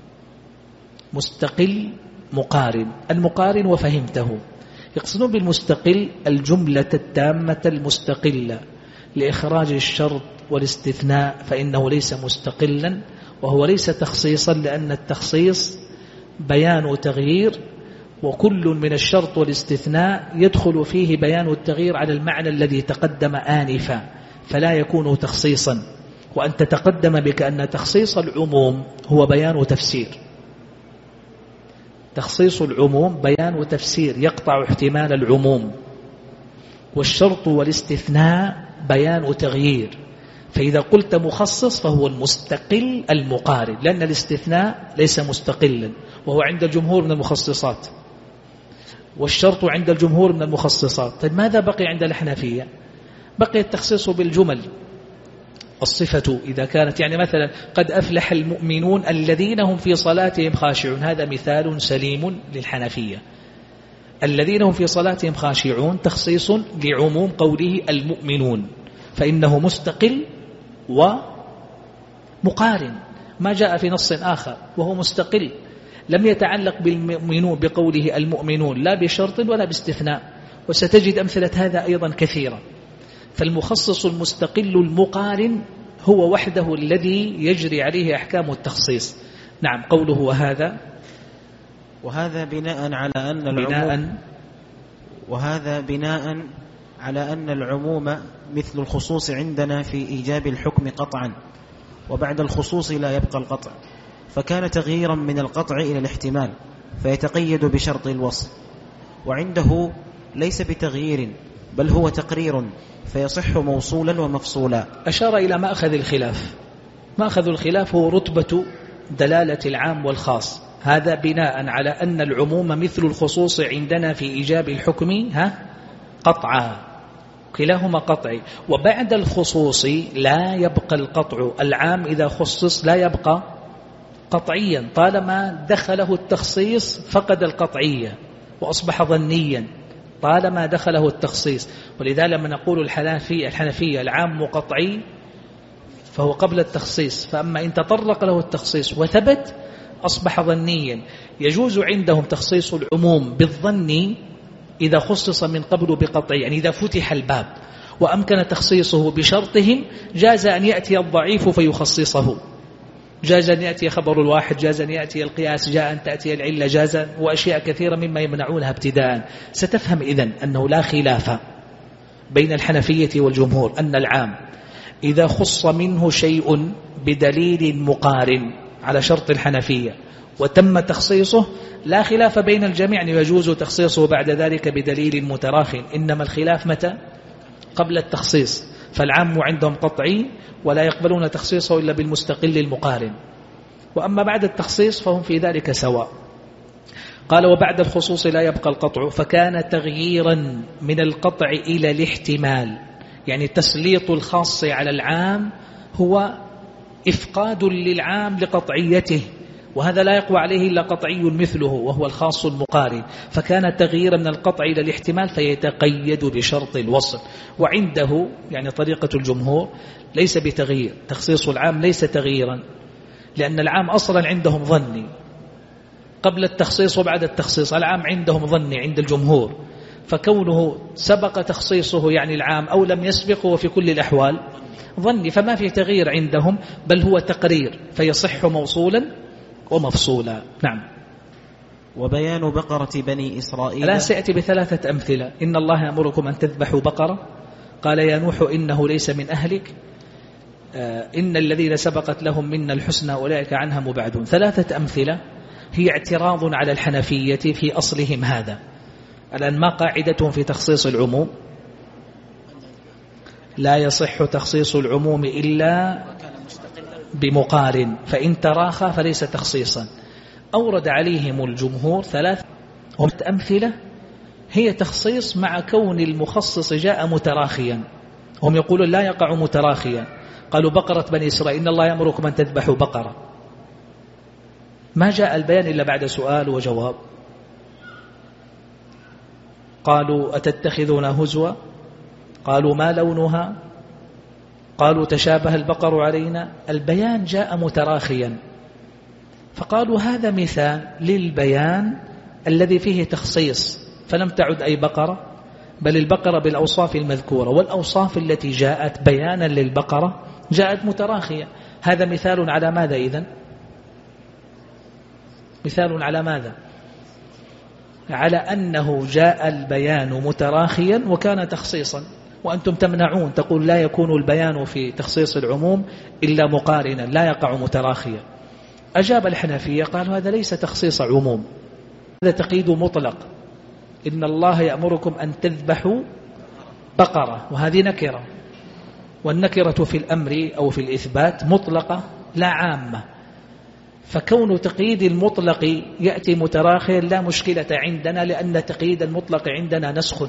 مستقل مقارن، المقارن وفهمته. يقصدون بالمستقل الجملة التامة المستقلة لإخراج الشرط والاستثناء، فإنه ليس مستقلا وهو ليس تخصيصا، لأن التخصيص بيان تغيير، وكل من الشرط والاستثناء يدخل فيه بيان التغيير على المعنى الذي تقدم آنفا، فلا يكون تخصيصا. وأن تتقدم بك أن تخصيص العموم هو بيان تفسير. تخصيص العموم بيان تفسير يقطع احتمال العموم، والشرط والاستثناء بيان تغيير. فإذا قلت مخصص فهو المستقل المقارن، لأن الاستثناء ليس مستقلا وهو عند الجمهور من المخصصات، والشرط عند الجمهور من المخصصات. طيب ماذا بقي عند الحنفية؟ بقي التخصيص بالجمل. الصفة إذا كانت يعني مثلا قد أفلح المؤمنون الذين هم في صلاتهم خاشعون، هذا مثال سليم للحنفية. الذين هم في صلاتهم خاشعون تخصيص لعموم قوله المؤمنون، فإنه مستقل ومقارن، ما جاء في نص آخر، وهو مستقل لم يتعلق بالمؤمنون بقوله المؤمنون لا بشرط ولا باستثناء. وستجد أمثلة هذا أيضا كثيرا. فالمخصص المستقل المقارن هو وحده الذي يجري عليه أحكام التخصيص. نعم. قوله وهذا بناء على أن العموم وهذا بناء على أن العموم مثل الخصوص عندنا في إيجاب الحكم قطعا، وبعد الخصوص لا يبقى القطع، فكان تغييرا من القطع إلى الاحتمال فيتقيد بشرط الوصف، وعنده ليس بتغيير بل هو تقرير فيصح موصولا ومفصولا. أشار إلى مأخذ الخلاف. مأخذ الخلاف هو رتبة دلالة العام والخاص. هذا بناء على أن العموم مثل الخصوص عندنا في إيجاب الحكم قطعا، كلاهما قطعي. وبعد الخصوص لا يبقى القطع. العام إذا خصص لا يبقى قطعيا، طالما دخله التخصيص فقد القطعية وأصبح ظنيا طالما دخله التخصيص. ولذا لما نقول الحنفية العام قطعي فهو قبل التخصيص، فأما إن تطرق له التخصيص وثبت أصبح ظنيا. يجوز عندهم تخصيص العموم بالظن إذا خصص من قبل بقطع، يعني إذا فتح الباب وأمكن تخصيصه بشرطهم جاز أن يأتي الضعيف فيخصصه، جاز أن يأتي خبر الواحد، جاز أن يأتي القياس، جاء أن تأتي العلة، جاز وأشياء كثيرة مما يمنعونها ابتداء. ستفهم إذن أنه لا خلاف بين الحنفية والجمهور أن العام إذا خص منه شيء بدليل مقارن على شرط الحنفية وتم تخصيصه لا خلاف بين الجميع أن يجوز تخصيصه بعد ذلك بدليل متراخٍ. إنما الخلاف متى؟ قبل التخصيص. فالعام عندهم قطعي ولا يقبلون تخصيصه إلا بالمستقل المقارن. وأما بعد التخصيص فهم في ذلك سواء. قال وبعد الخصوص لا يبقى القطع، فكان تغييرا من القطع إلى الاحتمال، يعني تسليط الخاص على العام هو إفقاد للعام لقطعيته، وهذا لا يقوى عليه إلا قطعي مثله وهو الخاص المقارن. فكان تغييرا من القطع إلى الاحتمال فيتقيد بشرط الوصل. وعنده يعني طريقة الجمهور ليس بتغيير، تخصيص العام ليس تغييرا، لأن العام أصلا عندهم ظني قبل التخصيص وبعد التخصيص. العام عندهم ظني عند الجمهور، فكونه سبق تخصيصه يعني العام أو لم يسبق هو في كل الأحوال ظني، فما في تغيير عندهم، بل هو تقرير فيصح موصولا ومفصولا. نعم. وبيان بقرة بني إسرائيل. لا سيأتي بثلاثة أمثلة. إن الله يأمركم أن تذبحوا بقرة، قال يا نوح إنه ليس من أهلك، إن الذين سبقت لهم منا الحسنى أولئك عنها مبعدون. ثلاثة أمثلة هي اعتراض على الحنفية في أصلهم هذا. الآن ما قاعدتهم في تخصيص العموم؟ لا يصح تخصيص العموم إلا بمقارن، فإن تراخى فليس تخصيصا. أورد عليهم الجمهور ثلاث أمثلة هي تخصيص مع كون المخصص جاء متراخيا. هم يقولون لا يقع متراخيا. قالوا بقرة بني إسرائيل إن الله يأمركم أن تذبحوا بقرة، ما جاء البيان إلا بعد سؤال وجواب. قالوا أتتخذون هزوا، قالوا ما لونها، قالوا تشابه البقر علينا. البيان جاء متراخيا، فقالوا هذا مثال للبيان الذي فيه تخصيص، فلم تعد أي بقرة بل البقرة بالأوصاف المذكورة، والأوصاف التي جاءت بيانا للبقرة جاءت متراخية. هذا مثال على ماذا إذن؟ مثال على ماذا؟ على أنه جاء البيان متراخيا وكان تخصيصا، وأنتم تمنعون تقول لا يكون البيان في تخصيص العموم إلا مقارنا لا يقع متراخيا. أجاب الحنفية قالوا هذا ليس تخصيص عموم، هذا تقييد مطلق. إن الله يأمركم أن تذبحوا بقرة، وهذه نكرة، والنكرة في الأمر أو في الإثبات مطلقة لا عامة، فكون تقييد المطلق يأتي متراخيا لا مشكلة عندنا، لأن تقييد المطلق عندنا نسخ،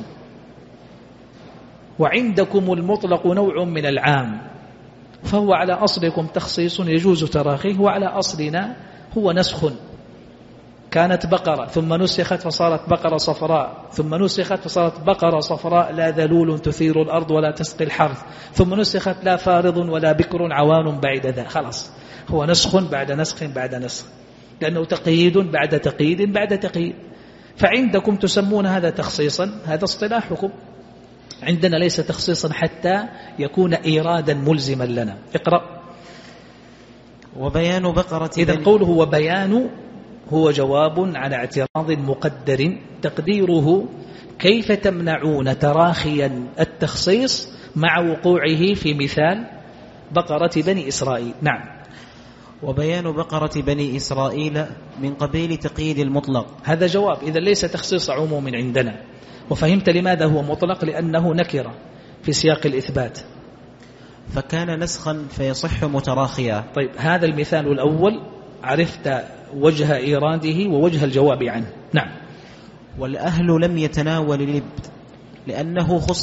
وعندكم المطلق نوع من العام، فهو على أصلكم تخصيص يجوز تراخيه، وعلى أصلنا هو نسخ. كانت بقرة ثم نسخت فصارت بقرة صفراء، ثم نسخت فصارت بقرة صفراء لا ذلول تثير الأرض ولا تسقي الحرث، ثم نسخت لا فارض ولا بكر عوان بعد ذا. خلاص هو نسخ بعد نسخ بعد نسخ، لأنه تقييد بعد تقييد بعد تقييد. فعندكم تسمون هذا تخصيصا، هذا اصطلاحكم، عندنا ليس تخصيصا حتى يكون إيرادا ملزما لنا. اقرأ. وبيان بقرة إذن قوله وبيان هو جواب على اعتراض مقدر تقديره كيف تمنعون تراخيا التخصيص مع وقوعه في مثال بقرة بني إسرائيل. نعم. وبيان بقرة بني إسرائيل من قبيل تقييد المطلق، هذا جواب. إذا ليس تخصيص عموم عندنا. وفهمت لماذا هو مطلق؟ لأنه نكرة في سياق الإثبات، فكان نسخا فيصح متراخيا. طيب هذا المثال الأول عرفت وجه إيراده ووجه الجواب عنه. نعم. والأهل لم يتناول الإبد لأنه خص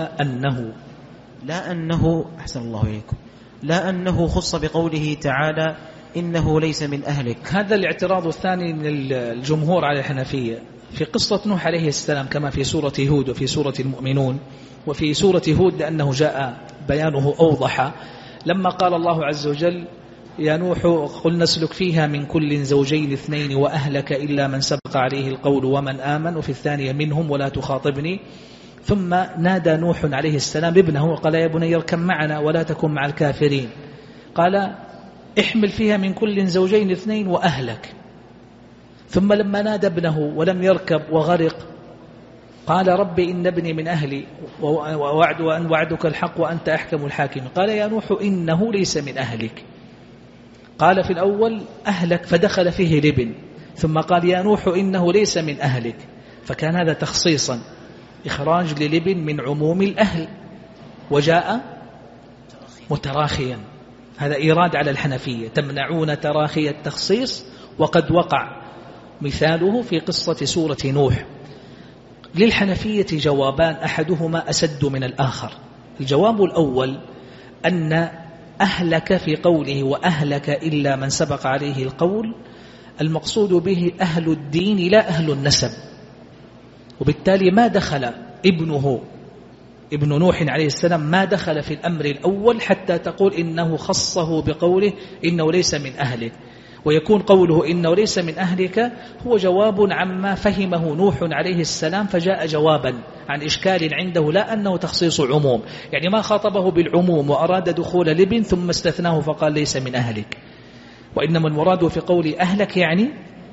لا أنه أحسن الله إليكم، لا أنه خص بقوله تعالى إنه ليس من أهلك. هذا الاعتراض الثاني من الجمهور على الحنفية في قصة نوح عليه السلام، كما في سورة هود وفي سورة المؤمنون. وفي سورة هود لأنه جاء بيانه أوضح، لما قال الله عز وجل يا نوح قل نسلك فيها من كل زوجين اثنين وأهلك إلا من سبق عليه القول ومن آمن، وفي الثانية منهم ولا تخاطبني. ثم نادى نوح عليه السلام ابنه وقال يا بني اركب معنا ولا تكن مع الكافرين. قال احمل فيها من كل زوجين اثنين وأهلك. ثم لما نادى ابنه ولم يركب وغرق قال رب إن ابني من أهلي وأن وعدك الحق وأنت أحكم الحاكم. قال يا نوح إنه ليس من أهلك. قال في الأول أهلك فدخل فيه لبن، ثم قال يا نوح إنه ليس من أهلك، فكان هذا تخصيصا، إخراج للبن من عموم الأهل، وجاء متراخيا. هذا إيراد على الحنفية، تمنعون تراخي التخصيص وقد وقع مثاله في قصة سورة نوح. للحنفية جوابان أحدهما أسد من الآخر. الجواب الأول أن أهلك في قوله وأهلك إلا من سبق عليه القول المقصود به أهل الدين لا أهل النسب، وبالتالي ما دخل ابن نوح عليه السلام ما دخل في الأمر الأول حتى تقول إنه خصه بقوله إنه ليس من أهلك، ويكون قوله إنه ليس من أهلك هو جواب عما فهمه نوح عليه السلام، فجاء جوابا عن إشكال عنده لا أنه تخصيص عموم، يعني ما خاطبه بالعموم وأراد دخول لبن ثم استثناه فقال ليس من أهلك، وإنما المراد في قول أهلك يعني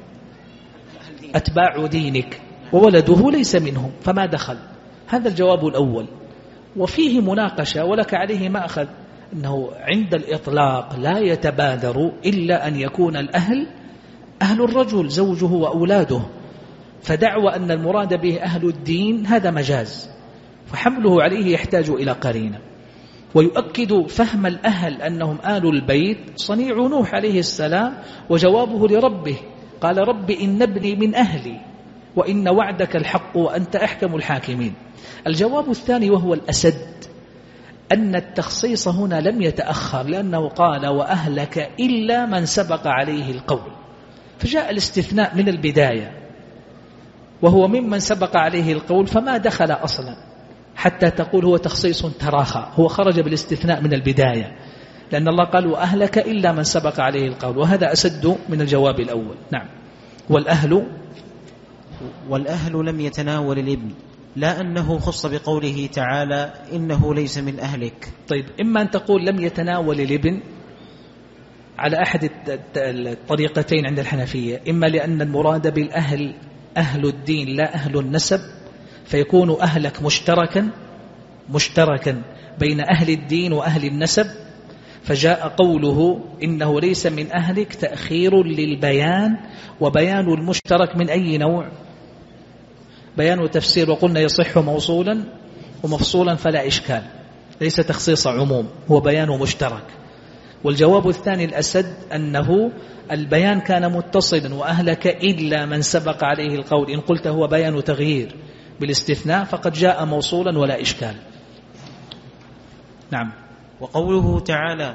أتباع دينك، وولده ليس منهم فما دخل. هذا الجواب الأول، وفيه مناقشة ولك عليه ما أخذ، أنه عند الإطلاق لا يتبادر إلا أن يكون الأهل أهل الرجل زوجه وأولاده، فدعوى أن المراد به أهل الدين هذا مجاز، فحمله عليه يحتاج إلى قرينة. ويؤكد فهم الأهل أنهم آل البيت صنيع نوح عليه السلام وجوابه لربه، قال رب إن ابني من أهلي وإن وعدك الحق وأنت أحكم الحاكمين. الجواب الثاني وهو الأسد أن التخصيص هنا لم يتأخر، لأنه قال وأهلك إلا من سبق عليه القول، فجاء الاستثناء من البداية وهو ممن سبق عليه القول فما دخل أصلا حتى تقول هو تخصيص تراخى، هو خرج بالاستثناء من البداية، لأن الله قال وأهلك إلا من سبق عليه القول، وهذا أسد من الجواب الأول. نعم. والأهل لم يتناول الابن، لا أنه خص بقوله تعالى إنه ليس من أهلك. طيب، إما أن تقول لم يتناول الابن على أحد الطريقتين عند الحنفية، إما لأن المراد بالأهل أهل الدين لا أهل النسب، فيكون أهلك مشتركا بين أهل الدين وأهل النسب، فجاء قوله إنه ليس من أهلك تأخير للبيان، وبيان المشترك من أي نوع؟ بيان وتفسير، وقلنا يصح موصولا ومفصولا فلا إشكال، ليس تخصيص عموم، هو بيان مشترك. والجواب الثاني الأسد أنه البيان كان متصلا وأهلك إلا من سبق عليه القول، إن قلت هو بيان تغيير بالاستثناء فقد جاء موصولا ولا إشكال. نعم. وقوله تعالى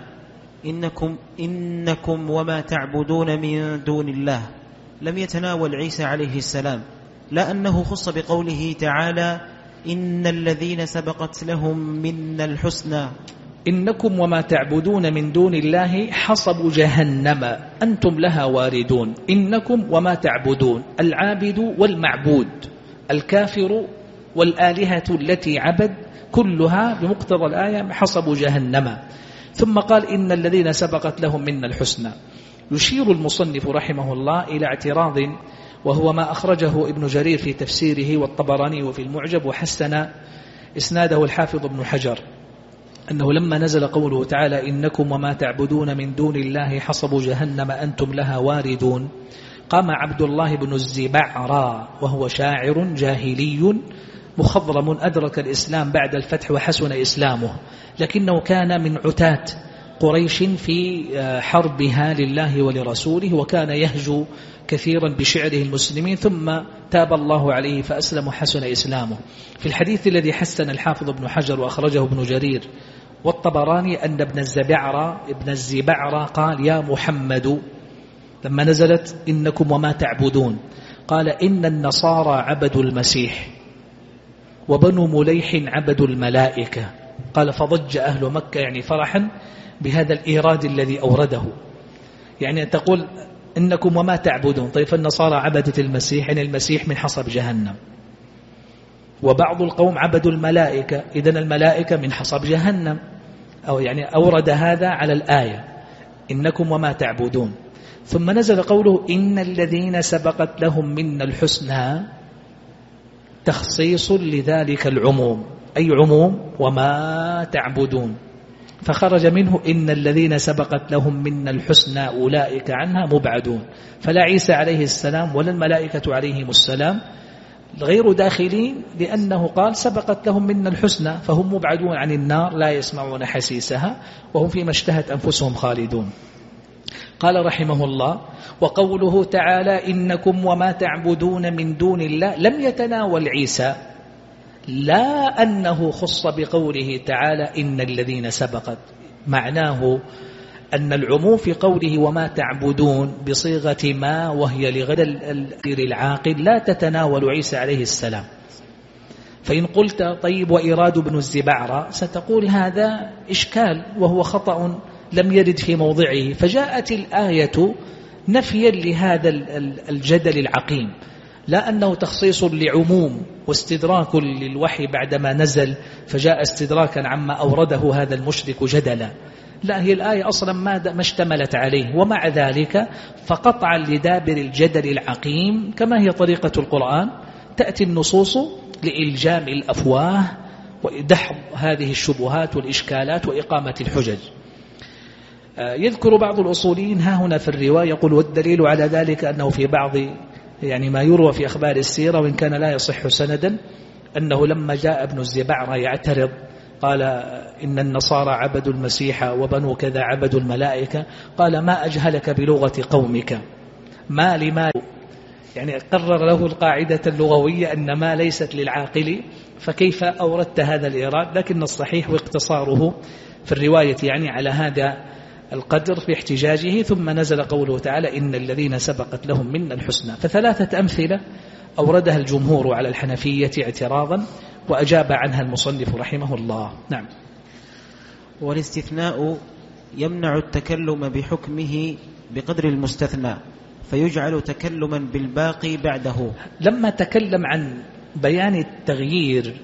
إنكم وما تعبدون من دون الله لم يتناول عيسى عليه السلام، لا أنه خص بقوله تعالى إن الذين سبقت لهم من الحسنى. إنكم وما تعبدون من دون الله حصب جهنم أنتم لها واردون. إنكم وما تعبدون، العابد والمعبود، الكافر والآلهة التي عبد، كلها بمقتضى الآية حصب جهنم. ثم قال إن الذين سبقت لهم من الحسنى. يشير المصنف رحمه الله إلى اعتراض، وهو ما أخرجه ابن جرير في تفسيره والطبراني في المعجب، وحسن إسناده الحافظ ابن حجر، أنه لما نزل قوله تعالى إنكم وما تعبدون من دون الله حصب جهنم أنتم لها واردون، قام عبد الله بن الزبعرى وهو شاعر جاهلي مخضرم أدرك الإسلام بعد الفتح وحسن إسلامه، لكنه كان من عتاة قريش في حربها لله ولرسوله، وكان يهجو كثيرا بشعره المسلمين، ثم تاب الله عليه فأسلم وحسن إسلامه. في الحديث الذي حسن الحافظ ابن حجر وأخرجه ابن جرير والطبراني أن ابن الزبعرى قال يا محمد لما نزلت إنكم وما تعبدون، قال إن النصارى عبدوا المسيح وبنو مليح عبدوا الملائكة. قال فضج أهل مكة، يعني فرحا بهذا الإيراد الذي أورده، يعني تقول إنكم وما تعبدون، طيب النصارى عبدت المسيح، يعني المسيح من حصب جهنم، وبعض القوم عبدوا الملائكة، إذن الملائكة من حصب جهنم، أو يعني أورد هذا على الآية إنكم وما تعبدون. ثم نزل قوله إن الذين سبقت لهم من الحسنى، تخصيص لذلك العموم، أي عموم وما تعبدون، فخرج منه إن الذين سبقت لهم من الحسنى أولئك عنها مبعدون. فلا عيسى عليه السلام ولا الملائكة عليهم السلام غير داخلين لأنه قال سبقت لهم منا الحسنى، فهم مبعدون عن النار لا يسمعون حسيسها وهم فيما اشتهت أنفسهم خالدون. قال رحمه الله: وقوله تعالى: إنكم وما تعبدون من دون الله لم يتناول عيسى، لا أنه خص بقوله تعالى إن الذين سبقت، معناه أن العموم في قوله وما تعبدون بصيغة ما وهي لغير العاقل لا تتناول عيسى عليه السلام. فإن قلت طيب وإيراد ابن الزبعرة ستقول هذا إشكال وهو خطأ لم يرد في موضعه، فجاءت الآية نفيا لهذا الجدل العقيم، لا أنه تخصيص لعموم واستدراك للوحي بعدما نزل فجاء استدراكا عما أورده هذا المشرك جدلا، لا، هي الآية أصلا ما اشتملت عليه. ومع ذلك فقطعا لدابر الجدل العقيم كما هي طريقة القرآن تأتي النصوص لإلجام الأفواه ودحض هذه الشبهات والإشكالات وإقامة الحجج. يذكر بعض الأصوليين ها هنا في الرواية يقول: والدليل على ذلك أنه في بعض ما يروى في أخبار السيرة وإن كان لا يصح سندا أنه لما جاء ابن الزبعرة يعترض قال إن النصارى عبدوا المسيح وبنو كذا عبدوا الملائكة، قال: ما أجهلك بلغة قومك، ما لما، قرر له القاعدة اللغوية أن ما ليست للعاقل، فكيف أوردت هذا الإيراد؟ لكن الصحيح واقتصاره في الرواية على هذا القدر في احتجاجه. ثم نزل قوله تعالى: إن الذين سبقت لهم منا الحسنى. فثلاثة أمثلة أوردها الجمهور على الحنفية اعتراضا وأجاب عنها المصنف رحمه الله. نعم. والاستثناء يمنع التكلم بحكمه بقدر المستثنى فيجعل تكلما بالباقي بعده. لما تكلم عن بيان التغيير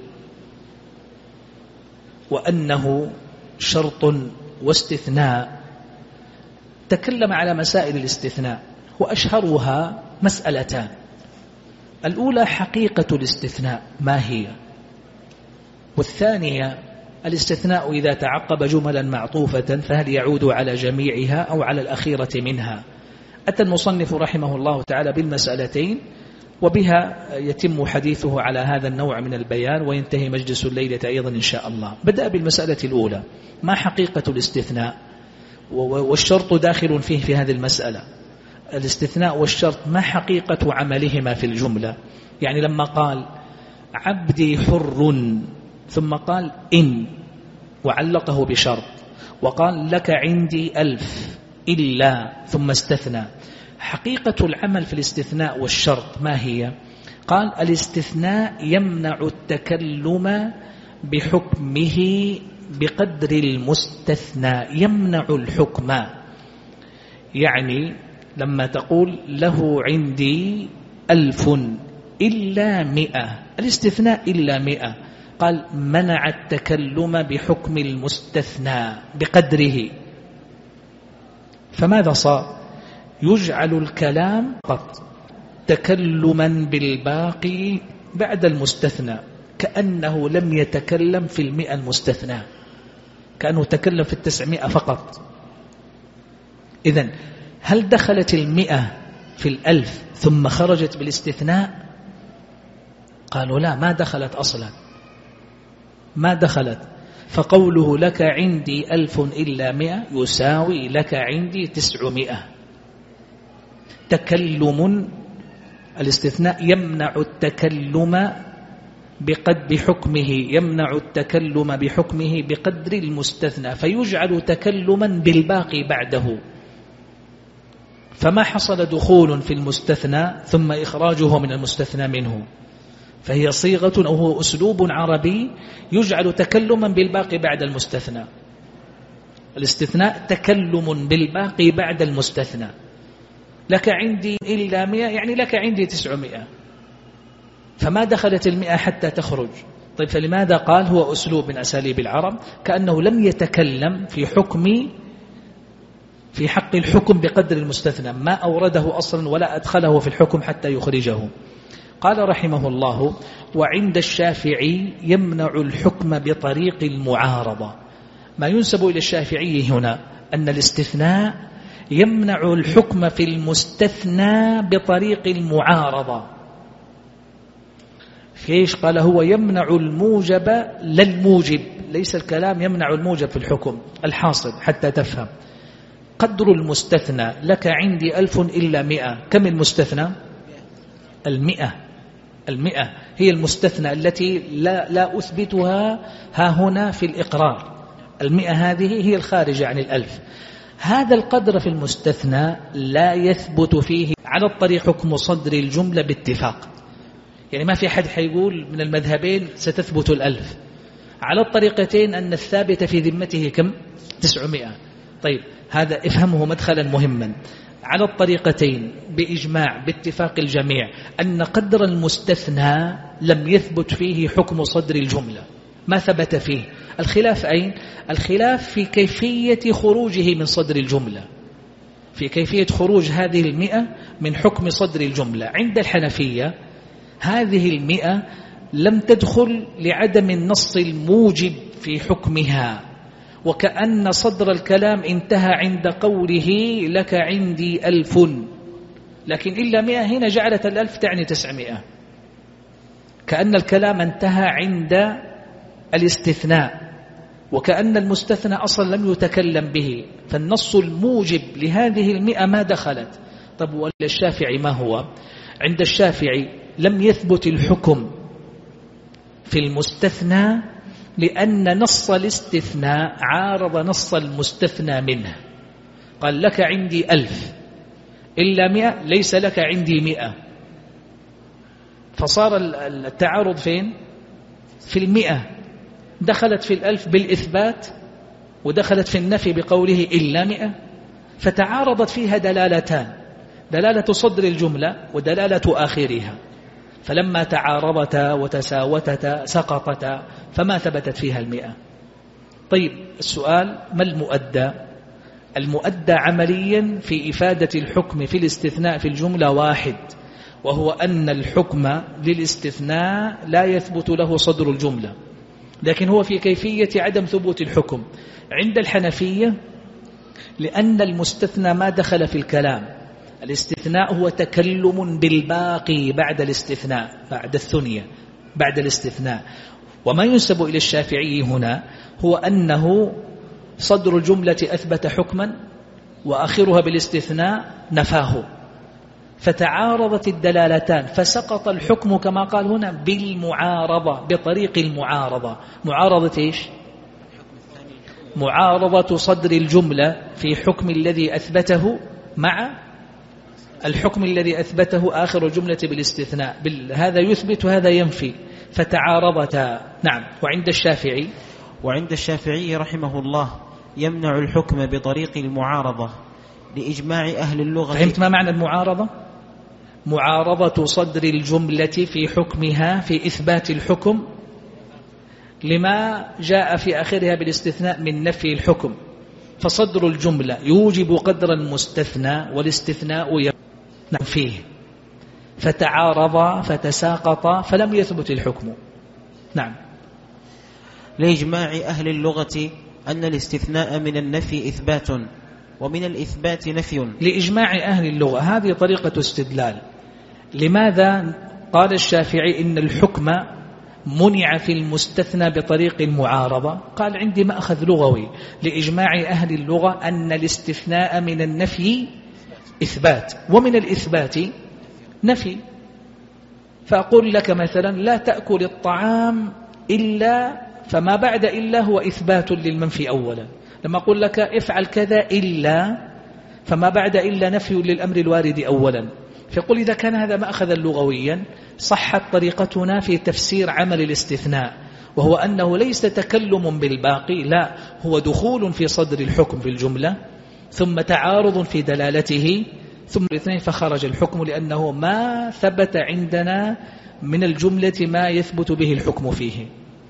وأنه شرط واستثناء تكلم على مسائل الاستثناء، وأشهرها مسألتان: الأولى حقيقة الاستثناء ما هي، والثانية الاستثناء إذا تعقب جملا معطوفة فهل يعود على جميعها أو على الأخيرة منها. أتى المصنف رحمه الله تعالى بالمسألتين وبها يتم حديثه على هذا النوع من البيان وينتهي مجلس الليلة أيضا إن شاء الله. بدأ بالمسألة الأولى: ما حقيقة الاستثناء؟ والشرط داخل فيه في هذه المسألة. الاستثناء والشرط ما حقيقة عملهما في الجملة؟ لما قال عبدي حر ثم قال إن وعلقه بشرط، وقال لك عندي 1000 إلا ثم استثنى، حقيقة العمل في الاستثناء والشرط ما هي؟ قال الاستثناء يمنع التكلم بحكمه بقدر المستثنى، يمنع الحكم. لما تقول له عندي 1000 إلا 100، الاستثناء إلا 100، قال منع التكلم بحكم المستثنى بقدره. فماذا صار؟ يجعل الكلام قط تكلما بالباقي بعد المستثنى، كأنه لم يتكلم في 100 المستثنى، كأنه تكلم في 900 فقط. إذن هل دخلت 100 في 1000 ثم خرجت بالاستثناء؟ قالوا لا، ما دخلت أصلا، ما دخلت. فقوله لك عندي 1000 إلا 100 يساوي لك عندي 900. تكلم الاستثناء يمنع التكلم بحكمه، يمنع التكلم بحكمه بقدر المستثنى، فيجعل تكلما بالباقي بعده. فما حصل دخول في المستثنى ثم إخراجه من المستثنى منه، فهي صيغة أو هو أسلوب عربي يجعل تكلما بالباقي بعد المستثنى. الاستثناء تكلم بالباقي بعد المستثنى. لك عندي إلا 100 لك عندي 900، فما دخلت 100 حتى تخرج. طيب فلماذا قال هو أسلوب من أساليب العرب؟ كأنه لم يتكلم في حق الحكم بقدر المستثنى، ما أورده أصلا ولا أدخله في الحكم حتى يخرجه. قال رحمه الله: وعند الشافعي يمنع الحكم بطريق المعارضة. ما ينسب إلى الشافعي هنا أن الاستثناء يمنع الحكم في المستثنى بطريق المعارضة. فيش قال هو يمنع الموجب لا الموجب، ليس الكلام يمنع الموجب في الحكم. الحاصل حتى تفهم، قدر المستثنى لك عندي 1000 إلا 100. كم المستثنى؟ 100 هي المستثنى التي لا أثبتها ها هنا في الإقرار. 100 هذه هي الخارجة عن 1000. هذا القدر في المستثنى لا يثبت فيه على الطريق حكم صدر الجملة باتفاق. يعني ما في حد حيقول من المذهبين ستثبت 1000. على الطريقتين أن الثابت في ذمته كم؟ 900. طيب هذا افهمه مدخلا مهما. على الطريقتين بإجماع باتفاق الجميع أن قدر المستثنى لم يثبت فيه حكم صدر الجملة، ما ثبت فيه. الخلاف أين؟ الخلاف في كيفية خروجه من صدر الجملة، في كيفية خروج هذه 100 من حكم صدر الجملة. عند الحنفية هذه 100 لم تدخل لعدم النص الموجب في حكمها، وكأن صدر الكلام انتهى عند قوله لك عندي 1000، لكن إلا 100 هنا جعلت 1000 تعني 900، كأن الكلام انتهى عند الاستثناء، وكأن المستثنى أصلا لم يتكلم به، فالنص الموجب لهذه 100 ما دخلت. طب والشافعي ما هو؟ عند الشافعي لم يثبت الحكم في المستثنى لأن نص الاستثناء عارض نص المستثنى منه. قال لك عندي 1000 إلا 100 ليس لك عندي 100، فصار التعارض فين؟ في 100. دخلت في 1000 بالإثبات ودخلت في النفي بقوله إلا 100، فتعارضت فيها دلالتان، دلالة صدر الجملة ودلالة آخرها، فلما تعارضتا وتساوتتا سقطتا، فما ثبتت فيها 100. طيب السؤال، ما المؤدى؟ المؤدى عمليا في إفادة الحكم في الاستثناء في الجملة واحد، وهو أن الحكم للاستثناء لا يثبت له صدر الجملة، لكن هو في كيفية عدم ثبوت الحكم. عند الحنفية لأن المستثنى ما دخل في الكلام، الاستثناء هو تكلم بالباقي بعد الاستثناء، بعد الثنية بعد الاستثناء. وما ينسب إلى الشافعي هنا هو أنه صدر الجملة أثبت حكما وآخرها بالاستثناء نفاه، فتعارضت الدلالتان فسقط الحكم كما قال هنا بالمعارضة، بطريق المعارضة. معارضة إيش؟ معارضة صدر الجملة في حكم الذي أثبته مع الحكم الذي أثبته آخر الجملة بالاستثناء، هذا يثبت وهذا ينفي، فتعارضتا. نعم. وعند الشافعي رحمه الله يمنع الحكم بطريق المعارضة لإجماع أهل اللغة. فهمت ما معنى المعارضة؟ معارضة صدر الجملة في حكمها في إثبات الحكم لما جاء في آخرها بالاستثناء من نفي الحكم، فصدر الجملة يوجب قدر المستثنى والاستثناء ينفيه، فتعارض فتساقط فلم يثبت الحكم. نعم. لإجماع أهل اللغة أن الاستثناء من النفي إثبات ومن الإثبات نفي. لإجماع أهل اللغة، هذه طريقة استدلال. لماذا قال الشافعي إن الحكم منع في المستثنى بطريق المعارضة؟ قال عندي مأخذ لغوي، لإجماع أهل اللغة أن الاستثناء من النفي إثبات ومن الإثبات نفي. فأقول لك مثلا لا تأكل الطعام إلا، فما بعد إلا هو إثبات للمنفي أولا. لما أقول لك افعل كذا إلا، فما بعد إلا نفي للأمر الوارد أولا. فيقول إذا كان هذا مأخذا لغويا صحت طريقتنا في تفسير عمل الاستثناء، وهو أنه ليس تكلم بالباقي، لا، هو دخول في صدر الحكم في الجملة ثم تعارض في دلالته ثم الاثنين فخرج الحكم، لأنه ما ثبت عندنا من الجملة ما يثبت به الحكم فيه.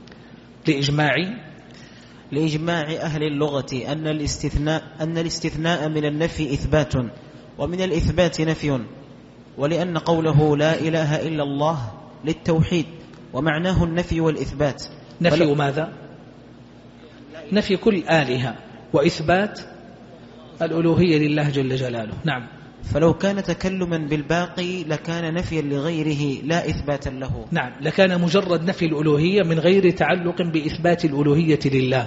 لإجماع أهل اللغة أن الاستثناء من النفي إثبات ومن الإثبات نفي، ولأن قوله لا إله إلا الله للتوحيد ومعناه النفي والإثبات. نفي ماذا؟ نفي كل آلهة وإثبات الألوهية لله جل جلاله. نعم. فلو كان تكلما بالباقي لكان نفيا لغيره لا إثباتا له. نعم، لكان مجرد نفي الألوهية من غير تعلق بإثبات الألوهية لله.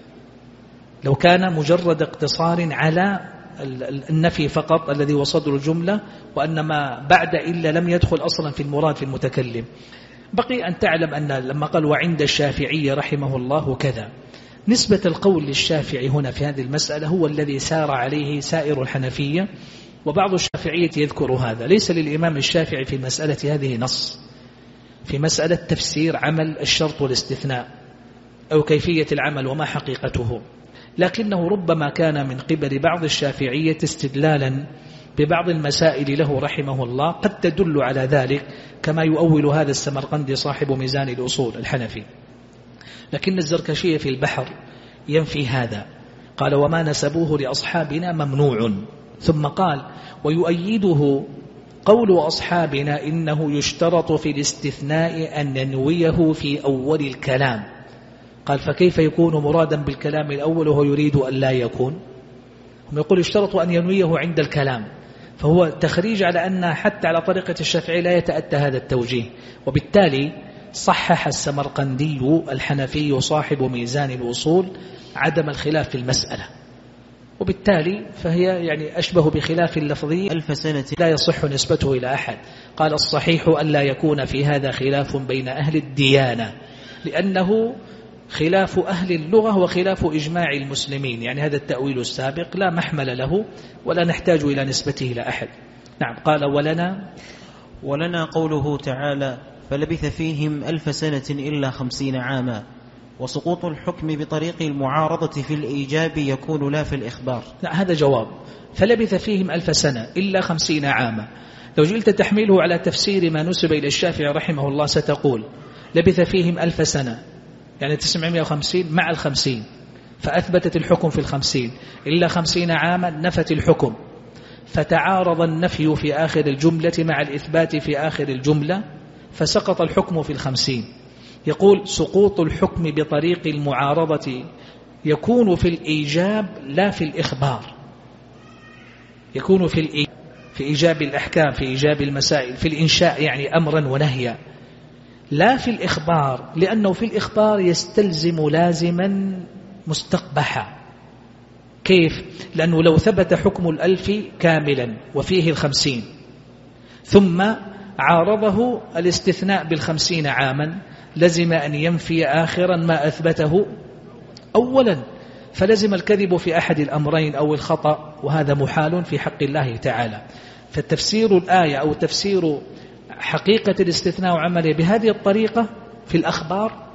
لو كان مجرد اقتصار على النفي فقط الذي هو صدر الجملة، وأن ما بعد إلا لم يدخل أصلا في المراد في المتكلم. بقي أن تعلم أن لما قال وعند الشافعي رحمه الله كذا، نسبة القول للشافعي هنا في هذه المسألة هو الذي سار عليه سائر الحنفية، وبعض الشافعية يذكر هذا. ليس للإمام الشافعي في مسألة هذه نص في مسألة تفسير عمل الشرط والاستثناء أو كيفية العمل وما حقيقته، لكنه ربما كان من قبل بعض الشافعية استدلالا ببعض المسائل له رحمه الله قد تدل على ذلك، كما يؤول هذا السمرقندي صاحب ميزان الأصول الحنفي. لكن الزركشي في البحر ينفي هذا، قال وما نسبوه لأصحابنا ممنوع، ثم قال ويؤيده قول أصحابنا إنه يشترط في الاستثناء أن ننويه في أول الكلام. قال فكيف يكون مرادا بالكلام الأول وهو يريد أن لا يكون؟ هم يقول يشترط أن ينويه عند الكلام، فهو تخريج على أن حتى على طريقة الشافعي لا يتأتى هذا التوجيه. وبالتالي صحح السمرقندي الحنفي صاحب ميزان الوصول عدم الخلاف في المسألة، وبالتالي فهي يعني أشبه بخلاف اللفظي 1000 سنة لا يصح نسبته إلى أحد. قال الصحيح أن لا يكون في هذا خلاف بين أهل الديانة، لأنه خلاف أهل اللغة وخلاف إجماع المسلمين، يعني هذا التأويل السابق لا محمل له ولا نحتاج إلى نسبته إلى أحد. نعم. قال ولنا قوله تعالى فلبث فيهم 1000 سنة إلا 50 عاما، وسقوط الحكم بطريق المعارضة في الإيجاب يكون لا في الإخبار. هذا جواب. فلبث فيهم 1000 سنة إلا 50 عاما، لو جلت تحميله على تفسير ما نسب إلى الشافعي رحمه الله ستقول لبث فيهم 1000 سنة يعني 950 مع 50، فأثبتت الحكم في 50، إلا 50 عاما نفت الحكم، فتعارض النفي في آخر الجملة مع الإثبات في آخر الجملة، فسقط الحكم في 50. يقول سقوط الحكم بطريق المعارضة يكون في الإيجاب لا في الإخبار، يكون في إيجاب الأحكام، في إيجاب المسائل، في الإنشاء يعني أمرا ونهيا، لا في الإخبار، لأنه في الإخبار يستلزم لازما مستقبحا. كيف؟ لأنه لو ثبت حكم 1000 كاملا وفيه 50 ثم عارضه الاستثناء 50 عاما، لزم أن ينفي آخرا ما أثبته أولا، فلزم الكذب في أحد الأمرين أو الخطأ، وهذا محال في حق الله تعالى. فالتفسير الآية أو تفسير حقيقة الاستثناء وعمله بهذه الطريقة في الأخبار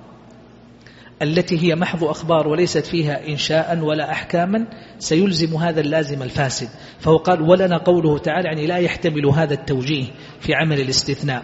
التي هي محض أخبار وليست فيها إنشاء ولا أحكاما سيلزم هذا اللازم الفاسد. فهو قال ولنا قوله تعالى يعني لا يحتمل هذا التوجيه في عمل الاستثناء.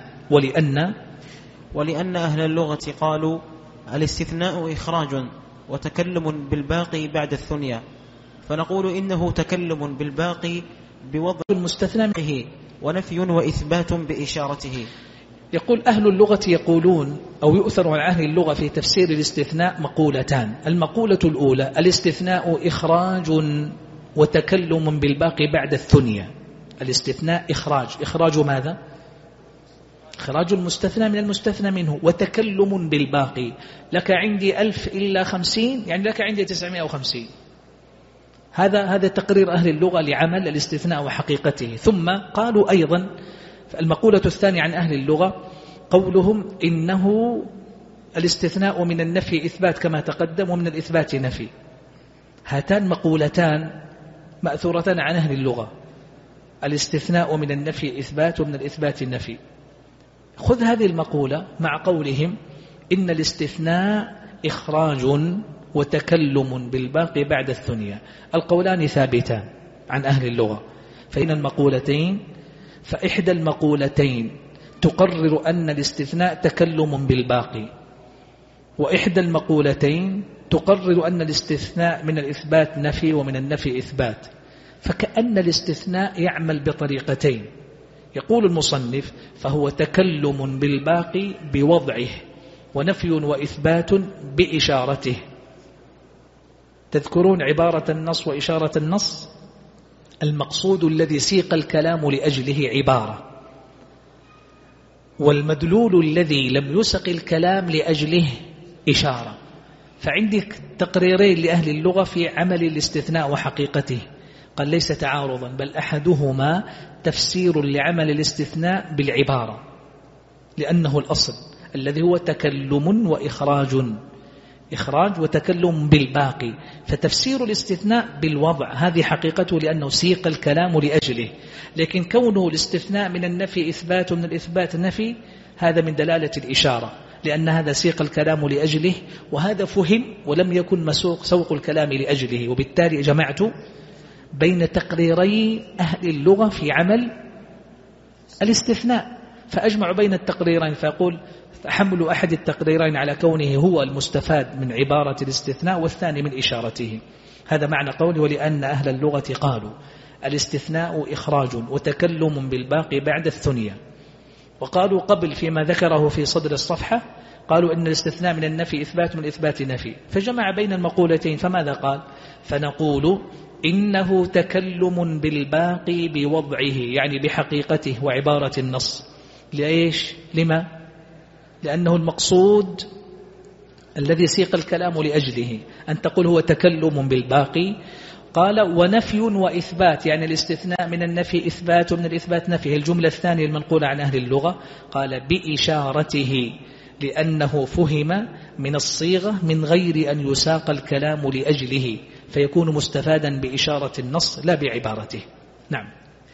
ولأن أهل اللغة قالوا الاستثناء إخراج وتكلم بالباقي بعد الثنيا، فنقول إنه تكلم بالباقي بوضع المستثنى منه ونفي وإثبات بإشارته. يقول أهل اللغة يقولون أو يؤثر عن أهل اللغة في تفسير الاستثناء مقولتان. المقولة الأولى الاستثناء إخراج وتكلم بالباقي بعد الثنيا. الاستثناء إخراج ماذا؟ إخراج المستثنى من المستثنى منه، وتكلم بالباقي. لك عندي 1000 إلا 50 يعني لك عندي 950. هذا تقرير أهل اللغة لعمل الاستثناء وحقيقته. ثم قالوا أيضا المقولة الثانية عن أهل اللغة قولهم إنه الاستثناء من النفي إثبات كما تقدم ومن الإثبات نفي. هاتان مقولتان مأثورتان عن أهل اللغة، الاستثناء من النفي إثبات ومن الإثبات نفي. خذ هذه المقولة مع قولهم إن الاستثناء إخراج وتكلم بالباقي بعد الثنيا. القولان ثابتان عن أهل اللغة. فإحدى المقولتين تقرر أن الاستثناء تكلم بالباقي، وإحدى المقولتين تقرر أن الاستثناء من الإثبات نفي ومن النفي إثبات. فكأن الاستثناء يعمل بطريقتين. يقول المصنف فهو تكلم بالباقي بوضعه ونفي وإثبات بإشارته. تذكرون عبارة النص وإشارة النص؟ المقصود الذي سيق الكلام لأجله عبارة، والمدلول الذي لم يسق الكلام لأجله إشارة. فعندك تقريرين لأهل اللغة في عمل الاستثناء وحقيقته، قال ليس تعارضا، بل أحدهما تفسير لعمل الاستثناء بالعبارة، لأنه الأصل الذي هو تكلم وإخراج، إخراج وتكلم بالباقي، فتفسير الاستثناء بالوضع هذه حقيقته لأنه سيق الكلام لأجله. لكن كونه الاستثناء من النفي إثبات ومن الإثبات نفي، هذا من دلالة الإشارة، لأن هذا سيق الكلام لأجله وهذا فهم ولم يكن مسوق سوق الكلام لأجله. وبالتالي جمعت بين تقريري أهل اللغة في عمل الاستثناء، فأجمع بين التقريرين، فأقول حمل أحد التقريرين على كونه هو المستفاد من عبارة الاستثناء والثاني من إشارته. هذا معنى قولي ولأن أهل اللغة قالوا الاستثناء إخراج وتكلم بالباقي بعد الثنية. وقالوا قبل فيما ذكره في صدر الصفحة، قالوا إن الاستثناء من النفي إثبات من إثبات نفي، فجمع بين المقولتين. فماذا قال؟ فنقول إنه تكلم بالباقي بوضعه، يعني بحقيقته وعبارة النص. لإيش؟ لما؟ لأنه المقصود الذي سيق الكلام لأجله، أن تقول هو تكلم بالباقي. قال ونفي وإثبات، يعني الاستثناء من النفي إثبات ومن الإثبات نفي، الجملة الثانية المنقولة عن أهل اللغة. قال بإشارته، لأنه فهم من الصيغة من غير أن يساق الكلام لأجله، فيكون مستفادا بإشارة النص لا بعبارته. نعم.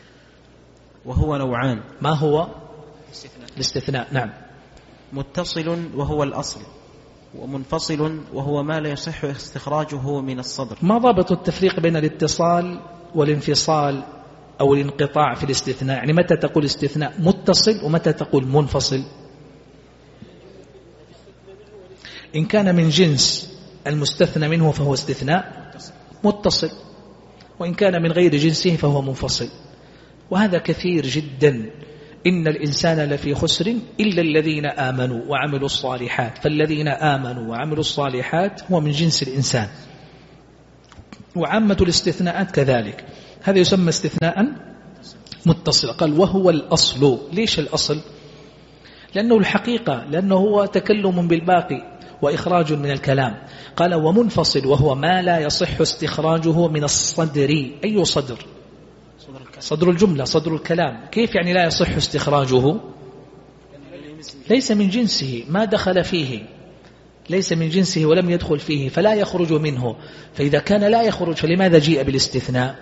وهو نوعان. ما هو الاستثناء؟ نعم. متصل وهو الأصل، ومنفصل وهو ما لا يصح استخراجه من الصدر. ما ضابط التفريق بين الاتصال والانفصال أو الانقطاع في الاستثناء؟ يعني متى تقول استثناء متصل ومتى تقول منفصل؟ إن كان من جنس المستثنى منه فهو استثناء متصل، وإن كان من غير جنسه فهو منفصل. وهذا كثير جدا. إن الإنسان لفي خسر إلا الذين آمنوا وعملوا الصالحات، فالذين آمنوا وعملوا الصالحات هو من جنس الإنسان، وعامة الاستثناءات كذلك. هذا يسمى استثناء متصل. قال وهو الأصل. ليش الأصل؟ لأنه الحقيقة، لأنه هو تكلم بالباقي وإخراج من الكلام. قال ومنفصل وهو ما لا يصح استخراجه من الصدر. أي صدر؟ صدر الجملة، صدر الكلام. كيف يعني لا يصح استخراجه؟ ليس من جنسه، ما دخل فيه، ليس من جنسه ولم يدخل فيه، فلا يخرج منه. فإذا كان لا يخرج فلماذا جيء بالاستثناء؟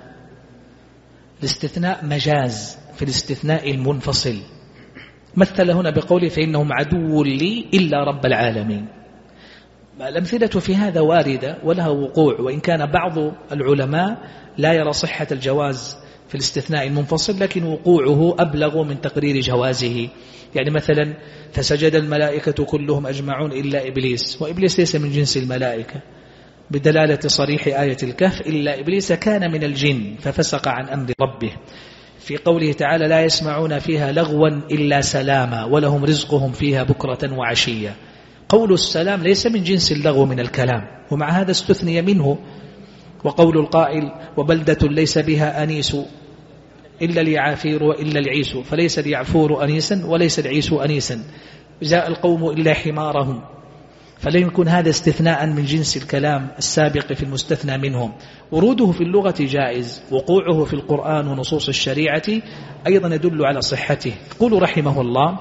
الاستثناء مجاز في الاستثناء المنفصل. مثل هنا بقوله فإنهم عدو لي إلا رب العالمين. الأمثلة في هذا واردة ولها وقوع، وإن كان بعض العلماء لا يرى صحة الجواز في الاستثناء المنفصل، لكن وقوعه أبلغ من تقرير جوازه. يعني مثلا فسجد الملائكة كلهم أجمعون إلا إبليس، وإبليس ليس من جنس الملائكة، بدلالة صريح آية الكهف إلا إبليس كان من الجن ففسق عن أمر ربه. في قوله تعالى لا يسمعون فيها لغوا إلا سلاما ولهم رزقهم فيها بكرة وعشية. قول السلام ليس من جنس اللغو من الكلام، ومع هذا استثني منه. وقول القائل وبلدة ليس بها أنيس إلا اليعافير وإلا العيس، فليس اليعفور أنيسا وليس العيس أنيسا، جاء القوم إلا حمارهم. فلم يكن هذا استثناء من جنس الكلام السابق في المستثنى منهم. وروده في اللغة جائز، وقوعه في القرآن ونصوص الشريعة أيضا يدل على صحته. يقول رحمه الله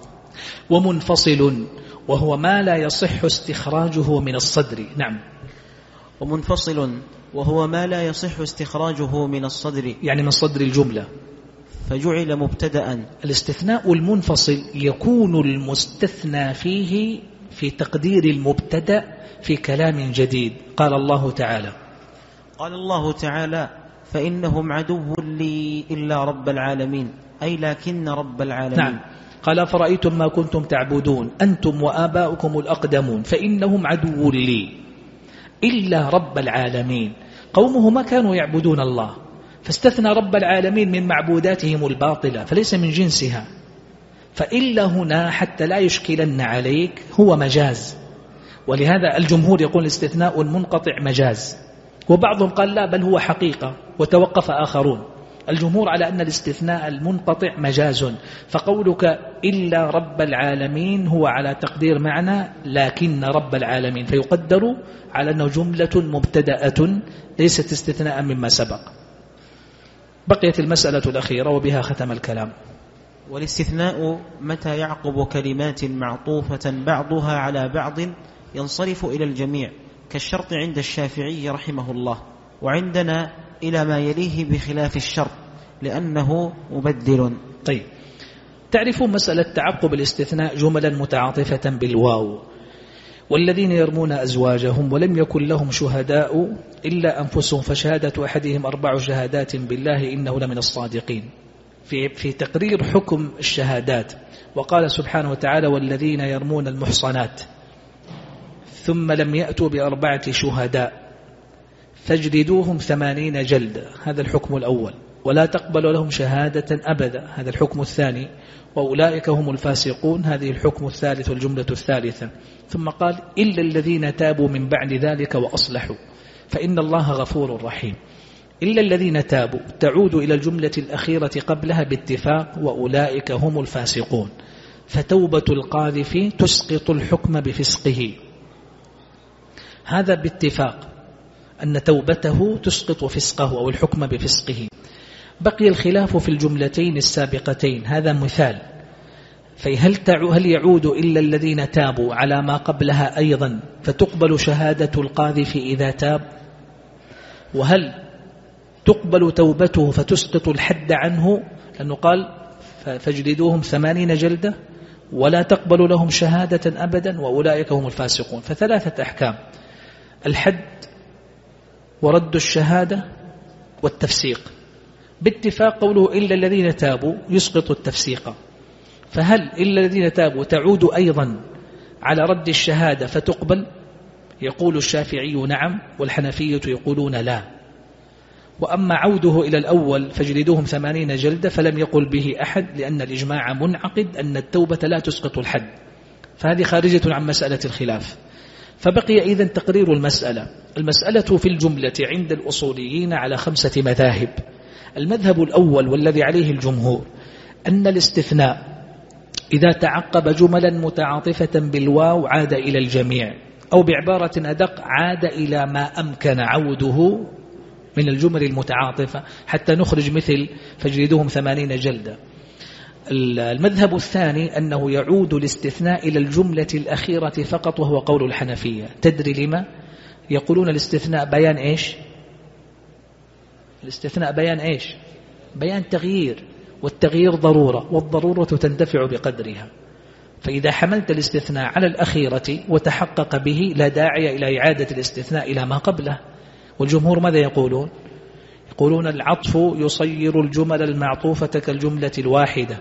ومنفصل وهو ما لا يصح استخراجه من الصدر. نعم. ومنفصل وهو ما لا يصح استخراجه من الصدر، يعني من صدر الجملة، فجعل مبتدأ. الاستثناء المنفصل يكون المستثنى فيه في تقدير المبتدأ في كلام جديد. قال الله تعالى قال الله تعالى فإنهم عدو لي إلا رب العالمين، أي لكن رب العالمين. نعم. قال فرأيتم ما كنتم تعبدون أنتم وآباؤكم الأقدمون فإنهم عدو لي إلا رب العالمين. قومه ما كانوا يعبدون الله، فاستثنى رب العالمين من معبوداتهم الباطلة فليس من جنسها. فإلا هنا حتى لا يشكلن عليك هو مجاز، ولهذا الجمهور يقول الاستثناء المنقطع مجاز، وبعضهم قال لا بل هو حقيقة، وتوقف آخرون. الجمهور على أن الاستثناء المنقطع مجاز، فقولك إلا رب العالمين هو على تقدير معنى لكن رب العالمين، فيقدر على أنه جملة مبتدأة ليست استثناء مما سبق. بقيت المسألة الأخيرة وبها ختم الكلام. والاستثناء متى يعقب كلمات معطوفة بعضها على بعض ينصرف إلى الجميع، كالشرط عند الشافعي رحمه الله، وعندنا إلى ما يليه بخلاف الشرط لأنه مبدل. طيب، تعرفون مسألة تعقب الاستثناء جملا متعاطفة بالواو: والذين يرمون أزواجهم ولم يكن لهم شهداء إلا أنفسهم فشهادة أحدهم 4 شهادات بالله إنه لمن الصادقين، في تقرير حكم الشهادات. وقال سبحانه وتعالى: والذين يرمون المحصنات ثم لم يأتوا ب4 شهداء فاجلدوهم 80 جلدة، هذا الحكم الأول، ولا تقبل لهم شهادة أبدا، هذا الحكم الثاني، وأولئك هم الفاسقون، هذه الحكم الثالث والجملة الثالثة. ثم قال: إلا الذين تابوا من بعد ذلك وأصلحوا فإن الله غفور رحيم. إلا الذين تابوا تعود إلى الجملة الأخيرة قبلها باتفاق: وأولئك هم الفاسقون، فتوبة القاذف تسقط الحكم بفسقه، هذا باتفاق أن توبته تسقط فسقه أو الحكم بفسقه. بقي الخلاف في الجملتين السابقتين، هذا مثال. هل يعود إلا الذين تابوا على ما قبلها أيضا فتقبل شهادة القاذف إذا تاب؟ وهل تقبل توبته فتسقط الحد عنه؟ لأنه قال: فاجلدوهم 80 جلدة ولا تقبل لهم شهادة أبدا وأولئك هم الفاسقون. فثلاثة أحكام: الحد ورد الشهادة والتفسيق. باتفاق قوله إلا الذين تابوا يسقط التفسيق، فهل إلا الذين تابوا تعود أيضا على رد الشهادة فتقبل؟ يقول الشافعي نعم، والحنفية يقولون لا. وأما عوده إلى الأول فاجلدوهم 80 جلدة فلم يقل به أحد، لأن الإجماع منعقد أن التوبة لا تسقط الحد، فهذه خارجة عن مسألة الخلاف. فبقي إذن تقرير المسألة في الجملة عند الأصوليين على 5 مذاهب. المذهب الأول والذي عليه الجمهور أن الاستثناء إذا تعقب جملا متعاطفة بالواو عاد إلى الجميع، أو بعبارة أدق عاد إلى ما أمكن عوده من الجمل المتعاطفة، حتى نخرج مثل فاجلدوهم 80 جلدة. المذهب الثاني أنه يعود الاستثناء إلى الجملة الأخيرة فقط، وهو قول الحنفية. تدري لما؟ يقولون الاستثناء بيان إيش؟ الاستثناء بيان إيش؟ بيان تغيير، والتغيير ضرورة، والضرورة تندفع بقدرها. فإذا حملت الاستثناء على الأخيرة وتحقق به لا داعي إلى إعادة الاستثناء إلى ما قبله. والجمهور ماذا يقولون؟ يقولون العطف يصير الجمل المعطوفة كالجملة الواحدة،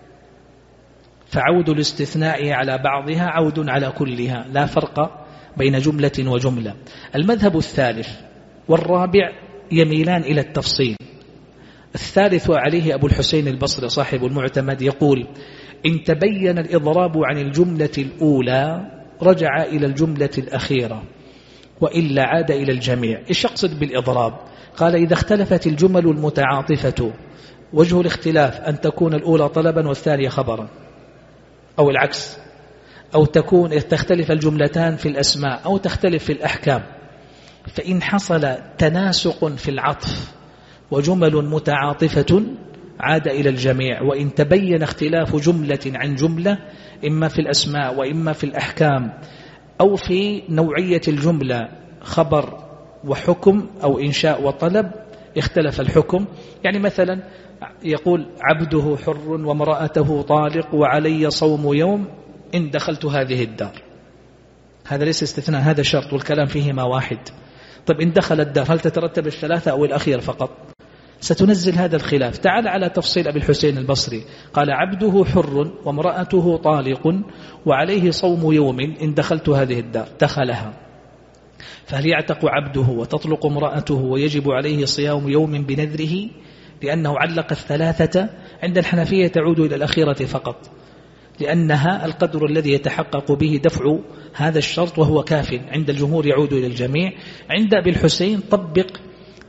فعود الاستثناء على بعضها عود على كلها، لا فرق بين جملة وجملة. المذهب الثالث والرابع يميلان إلى التفصيل. الثالث عليه أبو الحسين البصري صاحب المعتمد يقول: إن تبين الإضراب عن الجملة الأولى رجع إلى الجملة الأخيرة، وإلا عاد إلى الجميع. إيش يقصد بالإضراب؟ قال: إذا اختلفت الجمل المتعاطفة وجه الاختلاف أن تكون الأولى طلبا والثانية خبرا، أو العكس، أو تختلف الجملتان في الأسماء أو تختلف في الأحكام. فإن حصل تناسق في العطف وجمل متعاطفة عاد إلى الجميع، وإن تبين اختلاف جملة عن جملة إما في الأسماء وإما في الأحكام أو في نوعية الجملة خبر وحكم أو إنشاء وطلب اختلف الحكم. يعني مثلا يقول: عبده حر وامرأته طالق وعلي صوم يوم إن دخلت هذه الدار، هذا ليس استثناء، هذا شرط والكلام فيهما واحد. طيب إن دخل الدار هل تترتب الثلاثة أو الأخير فقط؟ ستنزل هذا الخلاف. تعال على تفصيل أبي الحسين البصري، قال: عبده حر وامرأته طالق وعليه صوم يوم إن دخلت هذه الدار، دخلها، فهل يعتق عبده وتطلق امرأته ويجب عليه صيام يوم بنذره؟ لأنه علق الثلاثة. عند الحنفية تعود إلى الأخيرة فقط، لأنها القدر الذي يتحقق به دفع هذا الشرط وهو كاف. عند الجمهور يعود إلى الجميع. عند أبي الحسين طبق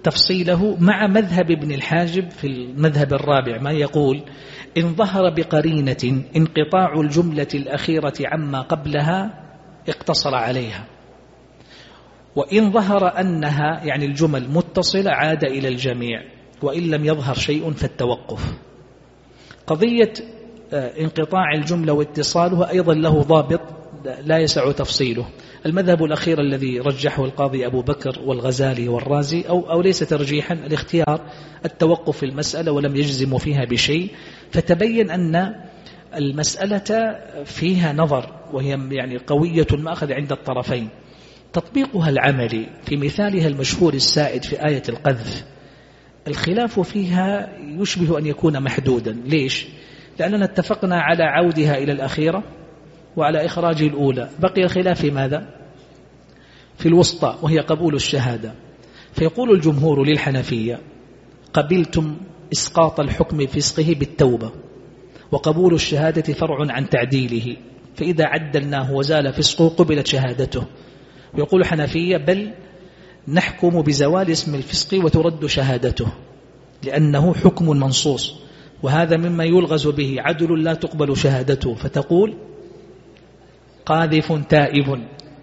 تفصيله مع مذهب ابن الحاجب في المذهب الرابع، ما يقول إن ظهر بقرينة انقطاع الجملة الأخيرة عما قبلها اقتصر عليها، وإن ظهر أنها يعني الجمل متصلة عاد إلى الجميع، وإن لم يظهر شيء فالتوقف. قضية انقطاع الجملة واتصالها أيضا له ضابط لا يسع تفصيله. المذهب الأخير الذي رجحه القاضي أبو بكر والغزالي والرازي أو ليس ترجيحا، الاختيار التوقف في المسألة ولم يجزم فيها بشيء، فتبين أن المسألة فيها نظر وهي يعني قوية المأخذ عند الطرفين. تطبيقها العملي في مثالها المشهور السائد في آية القذف الخلاف فيها يشبه أن يكون محدودا. ليش؟ لأننا اتفقنا على عودها إلى الأخيرة وعلى إخراج الأولى، بقي الخلاف في ماذا؟ في الوسطى وهي قبول الشهادة. فيقول الجمهور للحنفية قبلتم إسقاط الحكم فسقه بالتوبة، وقبول الشهادة فرع عن تعديله، فإذا عدلناه وزال فسقه قبلت شهادته. ويقول الحنفية بل نحكم بزوال اسم الفسق وترد شهادته لأنه حكم منصوص، وهذا مما يلغز به عدل لا تقبل شهادته، فتقول قاذف تائب،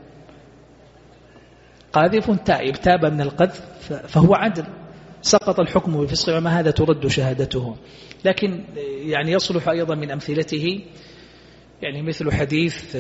قاذف تائب تاب من القذف فهو عدل، سقط الحكم بفسق، وما هذا ترد شهادته. لكن يعني يصلح أيضا من أمثلته يعني مثل حديث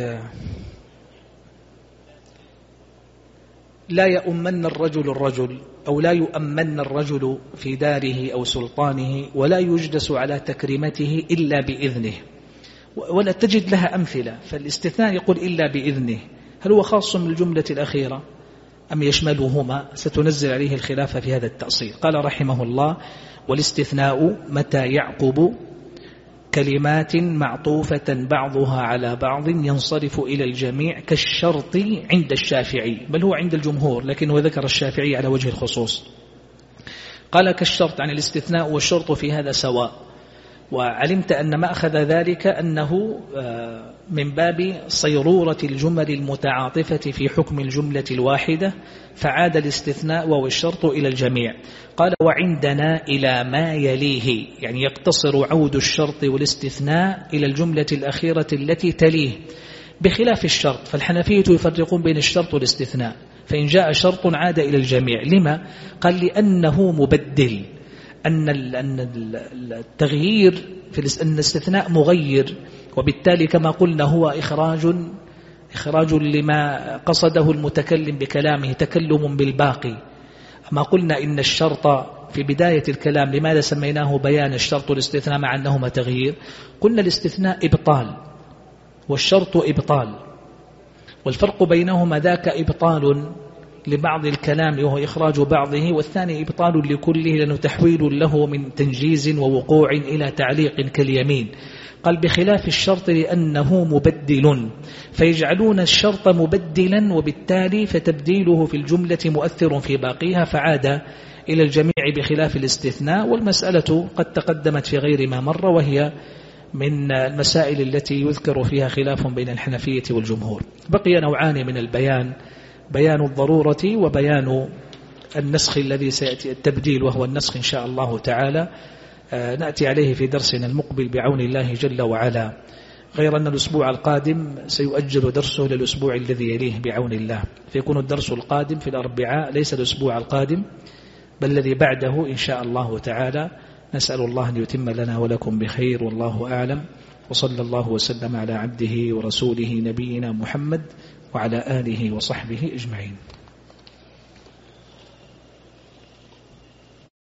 لا يؤمن الرجل أو لا يؤمن الرجل في داره أو سلطانه ولا يجلس على تكريمته إلا بإذنه، ولا تجد لها أمثلة. فالاستثناء يقول إلا بإذنه، هل هو خاص من الجملة الأخيرة أم يشملهما؟ ستنزل عليه الخلاف في هذا التأصيل. قال رحمه الله والاستثناء متى يعقب كلمات معطوفة بعضها على بعض ينصرف إلى الجميع كالشرط عند الشافعي، بل هو عند الجمهور لكن هو ذكر الشافعي على وجه الخصوص. قال كالشرط عن الاستثناء والشرط في هذا سواء، وعلمت أن ما أخذ ذلك أنه من باب صيرورة الجمل المتعاطفة في حكم الجملة الواحدة، فعاد الاستثناء والشرط إلى الجميع. قال وعندنا إلى ما يليه، يعني يقتصر عود الشرط والاستثناء إلى الجملة الأخيرة التي تليه بخلاف الشرط. فالحنفية يفرقون بين الشرط والاستثناء، فإن جاء شرط عاد إلى الجميع. لما؟ قال لأنه مبدل، أن التغيير في الاستثناء مغير، وبالتالي كما قلنا هو إخراج لما قصده المتكلم بكلامه، تكلم بالباقي. أما قلنا إن الشرط في بداية الكلام لماذا سميناه بيان الشرط والاستثناء مع أنهما تغيير؟ قلنا الاستثناء إبطال والشرط إبطال، والفرق بينهما ذاك إبطال لبعض الكلام وهو إخراج بعضه، والثاني إبطال لكله لأنه تحويل له من تنجيز ووقوع إلى تعليق كاليمين. قال بخلاف الشرط لأنه مبدل، فيجعلون الشرط مبدلا وبالتالي فتبديله في الجملة مؤثر في باقيها، فعاد إلى الجميع بخلاف الاستثناء. والمسألة قد تقدمت في غير ما مر، وهي من المسائل التي يذكر فيها خلاف بين الحنفية والجمهور. بقي نوعان من البيان، بيان الضرورة وبيان النسخ الذي سيأتي التبديل، وهو النسخ إن شاء الله تعالى نأتي عليه في درسنا المقبل بعون الله جل وعلا، غير أن الأسبوع القادم سيؤجل درسه للأسبوع الذي يليه بعون الله، فيكون الدرس القادم في الأربعاء ليس الأسبوع القادم بل الذي بعده إن شاء الله تعالى. نسأل الله أن يتم لنا ولكم بخير، والله أعلم، وصلى الله وسلم على عبده ورسوله نبينا محمد وعلى آله وصحبه أجمعين.